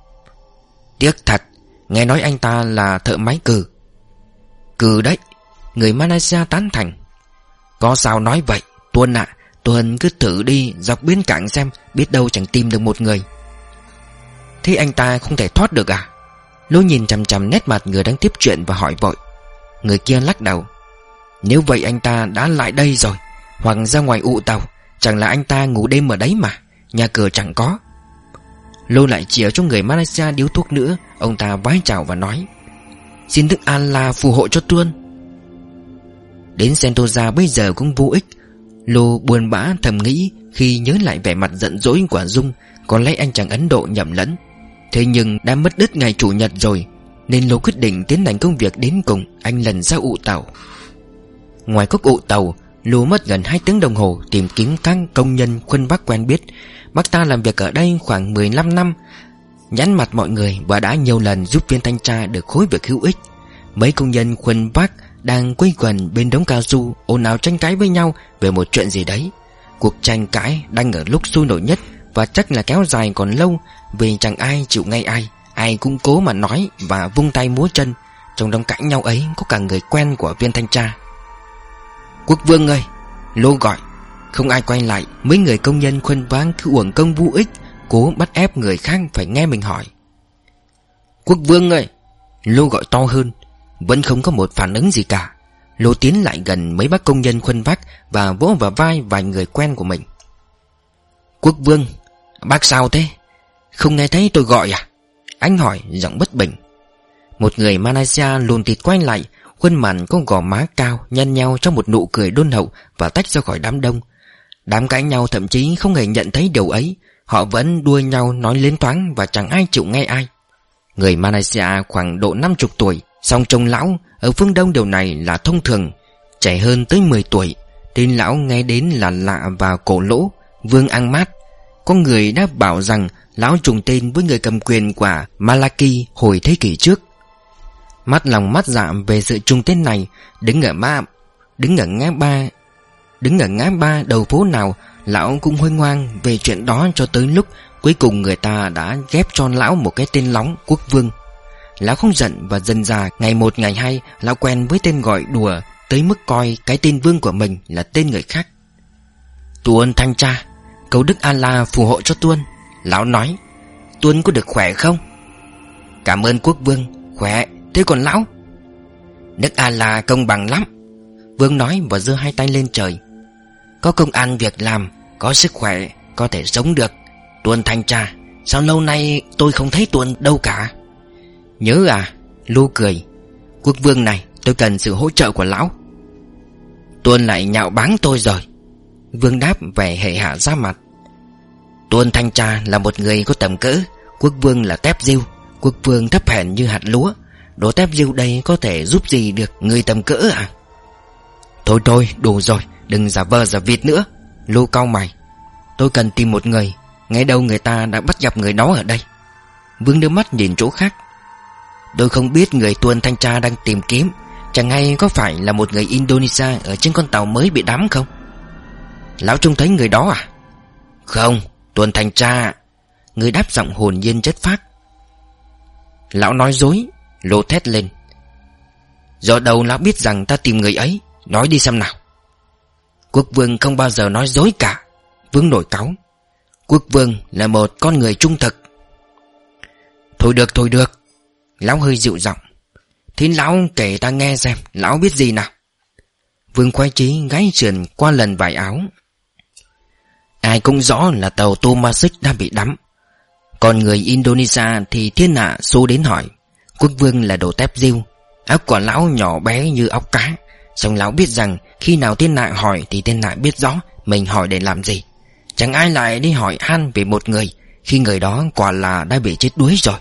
Tiếc thật, nghe nói anh ta là thợ máy cừ. Cừ đấy, người Malaysia tán thành. Có sao nói vậy, Tuân ạ. À, Tuân cứ thử đi dọc bến cảng xem, biết đâu chẳng tìm được một người. Thế anh ta không thể thoát được à? Lô nhìn chằm chằm nét mặt người đang tiếp chuyện và hỏi vội. Người kia lắc đầu. Nếu vậy anh ta đã lại đây rồi, hoặc ra ngoài ụ tàu. Chẳng là anh ta ngủ đêm ở đấy mà, nhà cửa chẳng có. Lô lại chìa cho người Malaysia điếu thuốc nữa. Ông ta vái chào và nói. Xin Đức Allah phù hộ cho Tuân. Đến Sentosa bây giờ cũng vô ích. Lô buồn bã thầm nghĩ khi nhớ lại vẻ mặt giận dỗi của Dung. Có lẽ anh chàng Ấn Độ nhầm lẫn. Thế nhưng đã mất đứt ngày chủ nhật rồi, nên Lô quyết định tiến hành công việc đến cùng. Anh lần ra ụ tàu. Ngoài cốc ụ tàu, Lô mất gần hai tiếng đồng hồ tìm kiếm các công nhân khuân vác quen biết. Bác ta làm việc ở đây khoảng mười lăm năm, nhãn mặt mọi người và đã nhiều lần giúp viên thanh tra được khối việc hữu ích. Mấy công nhân khuân vác đang quây quần bên đống cao su, ồn ào tranh cãi với nhau về một chuyện gì đấy. Cuộc tranh cãi đang ở lúc sôi nổi nhất, và chắc là kéo dài còn lâu, vì chẳng ai chịu ngay ai. Ai cũng cố mà nói và vung tay múa chân. Trong đống cãi nhau ấy có cả người quen của viên thanh tra. Quốc Vương ơi! Lô gọi. Không ai quay lại. Mấy người công nhân khuân vác cứ uổng công vô ích, cố bắt ép người khác phải nghe mình hỏi. Quốc Vương ơi! Lô gọi to hơn. Vẫn không có một phản ứng gì cả. Lô tiến lại gần mấy bác công nhân khuân vác và vỗ vào vai vài người quen của mình. Quốc Vương! Bác sao thế? Không nghe thấy tôi gọi à? Anh hỏi giọng bất bình. Một người Malaysia lùn thịt quay lại, khuôn mặt có gò má cao nhăn nhau trong một nụ cười đôn hậu và tách ra khỏi đám đông. Đám cãi nhau thậm chí không hề nhận thấy điều ấy. Họ vẫn đua nhau nói liến thoáng và chẳng ai chịu nghe ai. Người Malaysia khoảng độ năm chục tuổi, song trông lão. Ở phương Đông điều này là thông thường. Trẻ hơn tới mười tuổi. Tên lão nghe đến là lạ và cổ lỗ, Vương Ang Mát. Có người đã bảo rằng lão trùng tên với người cầm quyền của Malaki hồi thế kỷ trước. Mắt lòng mắt dạ về sự trùng tên này. Đứng ở ba Đứng ở ngã ba Đứng ở ngã ba đầu phố nào, lão cũng huênh hoang về chuyện đó, cho tới lúc cuối cùng người ta đã ghép cho lão một cái tên lóng Quốc Vương. Lão không giận và dần dà ngày một ngày hai, lão quen với tên gọi đùa tới mức coi cái tên Vương của mình là tên người khác. Tuân thanh tra, cầu Đức A-la phù hộ cho Tuân. Lão nói, Tuân có được khỏe không? Cảm ơn quốc vương, khỏe. Thế còn lão? Đức A-la công bằng lắm, Vương nói và giơ hai tay lên trời. Có công ăn việc làm, có sức khỏe, có thể sống được. Tuân thanh tra, sao lâu nay tôi không thấy Tuân đâu cả? Nhớ à? Lu cười. Quốc vương này, tôi cần sự hỗ trợ của lão. Tuân lại nhạo báng tôi rồi, Vương đáp vẻ hệ hạ ra mặt. Tuân thanh tra là một người có tầm cỡ, quốc vương là tép diêu. Quốc vương thấp hèn như hạt lúa, đồ tép diêu đây có thể giúp gì được người tầm cỡ à? Thôi thôi, đủ rồi, đừng giả vờ giả vịt nữa. Lu cau mày. Tôi cần tìm một người, nghe đâu người ta đã bắt gặp người đó ở đây. Vương đưa mắt nhìn chỗ khác. Tôi không biết người Tuân thanh tra đang tìm kiếm, chẳng hay có phải là một người Indonesia ở trên con tàu mới bị đắm không? Lão trông thấy người đó à? Không, Tuân thanh tra, người đáp giọng hồn nhiên chất phác. Lão nói dối, Lô thét lên. Do đâu lão biết rằng ta tìm người ấy? Nói đi xem nào. Quốc vương không bao giờ nói dối cả, Vương nổi cáu. Quốc vương là một con người trung thực. Thôi được thôi được, lão hơi dịu giọng. Thế lão kể ta nghe xem, lão biết gì nào? Vương khoái chí gáy sườn qua lần vải áo. Ai cũng rõ là tàu Tomasic đã bị đắm. Còn người Indonesia thì thiên hạ xô đến hỏi. Quốc vương là đồ tép diêu, óc của lão nhỏ bé như óc cá. Xong lão biết rằng khi nào thiên hạ hỏi thì thiên hạ biết rõ mình hỏi để làm gì. Chẳng ai lại đi hỏi han về một người khi người đó quả là đã bị chết đuối rồi.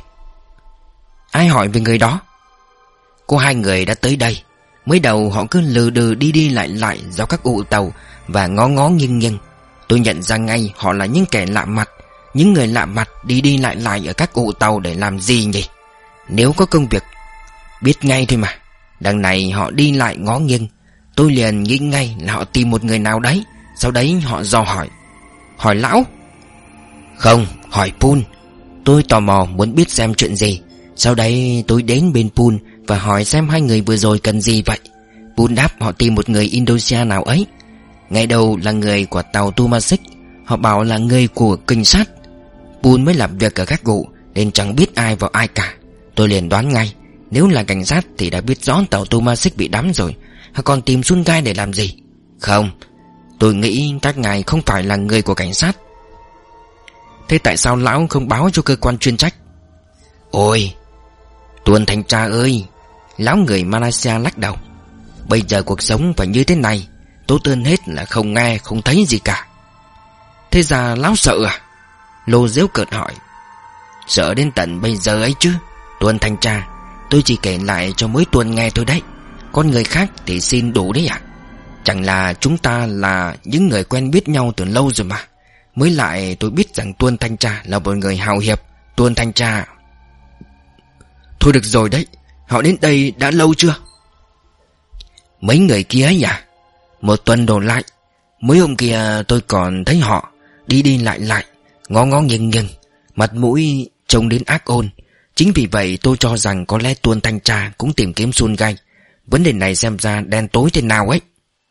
Ai hỏi về người đó? Có hai người đã tới đây. Mới đầu họ cứ lừ đừ đi đi lại lại dọc các ụ tàu và ngó ngó nghiêng nghiêng. Tôi nhận ra ngay họ là những kẻ lạ mặt. Những người lạ mặt đi đi lại lại ở các ụ tàu để làm gì nhỉ? Nếu có công việc biết ngay thôi mà. Đằng này họ đi lại ngó nghiêng, tôi liền nghĩ ngay là họ tìm một người nào đấy. Sau đấy họ dò hỏi. Hỏi lão? Không, hỏi Poon. Tôi tò mò muốn biết xem chuyện gì. Sau đấy tôi đến bên Poon và hỏi xem hai người vừa rồi cần gì vậy. Poon đáp họ tìm một người Indonesia nào ấy. Ngay đầu là người của tàu Tomasic. Họ bảo là người của cảnh sát. Poon mới làm việc ở các vụ nên chẳng biết ai vào ai cả. Tôi liền đoán ngay, nếu là cảnh sát thì đã biết rõ tàu Tomasic bị đắm rồi. Họ còn tìm Sun Gai để làm gì? Không, tôi nghĩ các ngài không phải là người của cảnh sát. Thế tại sao lão không báo cho cơ quan chuyên trách? Ôi, Tuân thanh tra ơi, lão người Malaysia lắc đầu. Bây giờ cuộc sống phải như thế này, tốt hơn hết là không nghe không thấy gì cả. Thế ra lão sợ à? Lô giễu cợt hỏi. Sợ đến tận bây giờ ấy chứ, Tuân thanh tra. Tôi chỉ kể lại cho mới Tuân nghe thôi đấy. Con người khác thì xin đủ đấy ạ. Chẳng là chúng ta là những người quen biết nhau từ lâu rồi mà. Mới lại tôi biết rằng Tuân thanh tra là một người hào hiệp. Tuân thanh tra. Thôi được rồi đấy, họ đến đây đã lâu chưa? Mấy người kia ấy à? Một tuần đổ lại. Mấy hôm kia tôi còn thấy họ đi đi lại lại, ngó ngó nghiêng nghiêng, mặt mũi trông đến ác ôn. Chính vì vậy tôi cho rằng có lẽ Tuân thanh tra cũng tìm kiếm Sun Gai. Vấn đề này xem ra đen tối thế nào ấy.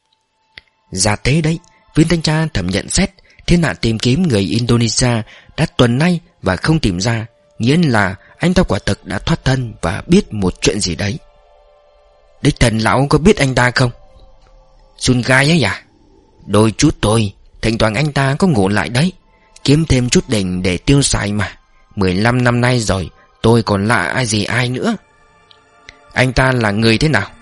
Ra thế đấy, viên thanh tra thẩm nhận xét. Thiên hạ tìm kiếm người Indonesia đã tuần nay và không tìm ra, nghĩa là anh ta quả thực đã thoát thân và biết một chuyện gì đấy. Đích thần lão có biết anh ta không? Sun Gai ấy à? Đôi chút thôi. Thỉnh thoảng anh ta có ngủ lại đấy, kiếm thêm chút đỉnh để tiêu xài mà. Mười lăm năm nay rồi, tôi còn lạ ai gì ai nữa. Anh ta là người thế nào?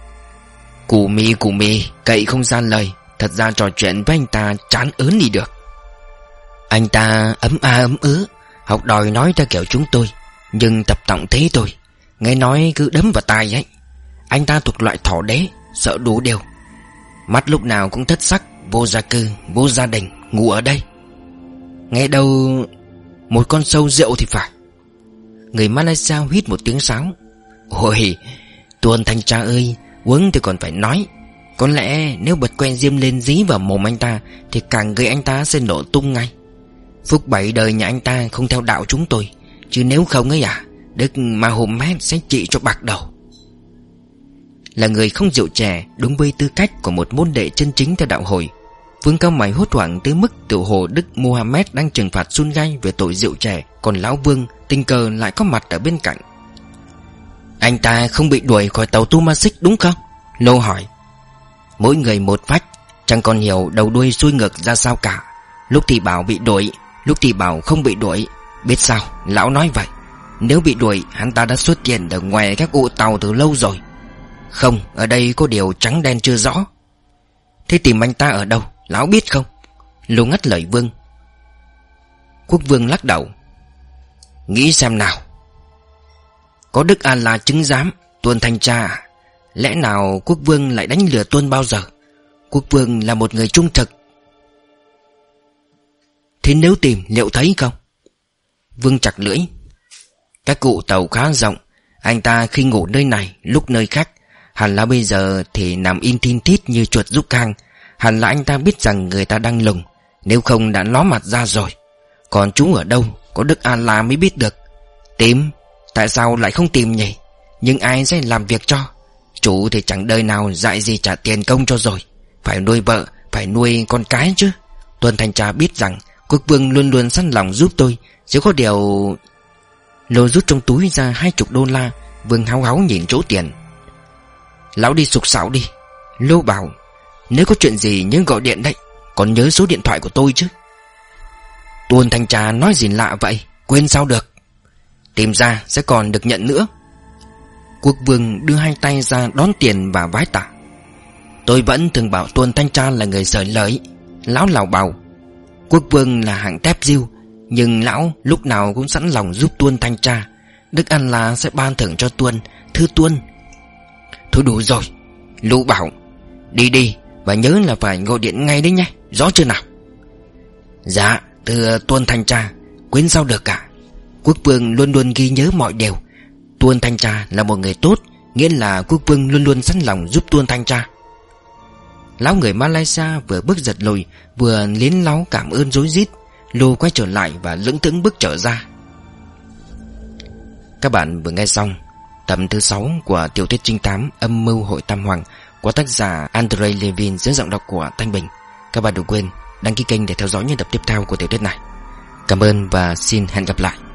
Củ mì củ mì, cậy không gian lời. Thật ra trò chuyện với anh ta chán ớn đi được. Anh ta ấm a ấm ứ, học đòi nói theo kiểu chúng tôi, nhưng tập tọng thế thôi. Nghe nói cứ đấm vào tai ấy. Anh ta thuộc loại thỏ đế, sợ đủ điều. Mắt lúc nào cũng thất sắc, vô gia cư, vô gia đình, ngủ ở đây. Nghe đâu một con sâu rượu thì phải. Người Malaysia huýt một tiếng sáo. Ôi, Tuân thanh tra ơi, uống thì còn phải nói. Có lẽ nếu bật que diêm lên dí vào mồm anh ta thì càng gây anh ta sẽ nổ tung ngay. Phúc bảy đời nhà anh ta không theo đạo chúng tôi, chứ nếu không ấy à, Đức Mahomet sẽ trị cho bạc đầu. Là người không rượu chè, đúng với tư cách của một môn đệ chân chính theo đạo Hồi, Vương cao mày hốt hoảng tới mức tự hồ Đức Mohammed đang trừng phạt Sun Gai về tội rượu chè, còn lão Vương tình cờ lại có mặt ở bên cạnh. Anh ta không bị đuổi khỏi tàu Tumasik đúng không? Lô hỏi. Mỗi người một phách, chẳng còn hiểu đầu đuôi xuôi ngược ra sao cả. Lúc thì bảo bị đuổi, lúc thì bảo không bị đuổi. Biết sao, lão nói vậy. Nếu bị đuổi, hắn ta đã xuất hiện ở ngoài các ụ tàu từ lâu rồi. Không, ở đây có điều trắng đen chưa rõ. Thế tìm anh ta ở đâu, lão biết không? Lô ngắt lời Vương. Quốc Vương lắc đầu. Nghĩ xem nào. Có Đức A-la chứng giám, Tuân thanh tra à? Lẽ nào Quốc Vương lại đánh lừa Tuân bao giờ? Quốc Vương là một người trung thực. Thế nếu tìm liệu thấy không? Vương chặt lưỡi. Các cụ tàu khá rộng, anh ta khi ngủ nơi này lúc nơi khác, hẳn là bây giờ thì nằm in thin thít như chuột rúc hang. Hẳn là anh ta biết rằng người ta đang lùng, nếu không đã ló mặt ra rồi. Còn chú ở đâu, có Đức A-la mới biết được. Tìm, tại sao lại không tìm nhỉ? Nhưng ai sẽ làm việc cho? Chủ thì chẳng đời nào dạy gì trả tiền công cho rồi. Phải nuôi vợ, phải nuôi con cái chứ. Tuân thanh tra biết rằng Quốc Vương luôn luôn sẵn lòng giúp tôi. Chỉ có điều... Lô rút trong túi ra hai chục đô la. Vương háo háo nhìn chỗ tiền. Lão đi sục sạo đi. Lô bảo, nếu có chuyện gì nhớ gọi điện đấy. Còn nhớ số điện thoại của tôi chứ. Tuân thanh tra nói gì lạ vậy, quên sao được. Tìm ra sẽ còn được nhận nữa. Quốc Vương đưa hai tay ra đón tiền và vái tạ. Tôi vẫn thường bảo Tuân thanh tra là người giời lời. Lão lào bào. Quốc Vương là hạng tép diêu, nhưng lão lúc nào cũng sẵn lòng giúp Tuân thanh tra. Đức A-la sẽ ban thưởng cho Tuân. Thưa Tuân. Thôi đủ rồi. Lũ bảo, đi đi, và nhớ là phải gọi điện ngay đấy nhé. Rõ chưa nào? Dạ thưa Tuân thanh tra. Quên sao được cả. Quốc Vương luôn luôn ghi nhớ mọi điều. Tuân thanh tra là một người tốt, nghĩa là Quốc Vương luôn luôn sẵn lòng giúp Tuân thanh tra. Lão người Malaysia vừa bước giật lùi, vừa liến láu cảm ơn rối rít. Lô quay trở lại và lững thững bước trở ra. Các bạn vừa nghe xong tập thứ sáu của tiểu thuyết trinh thám Âm mưu hội Tam Hoàng của tác giả Andrei Levin dưới giọng đọc của Thanh Bình. Các bạn đừng quên đăng ký kênh để theo dõi những tập tiếp theo của tiểu thuyết này. Cảm ơn và xin hẹn gặp lại.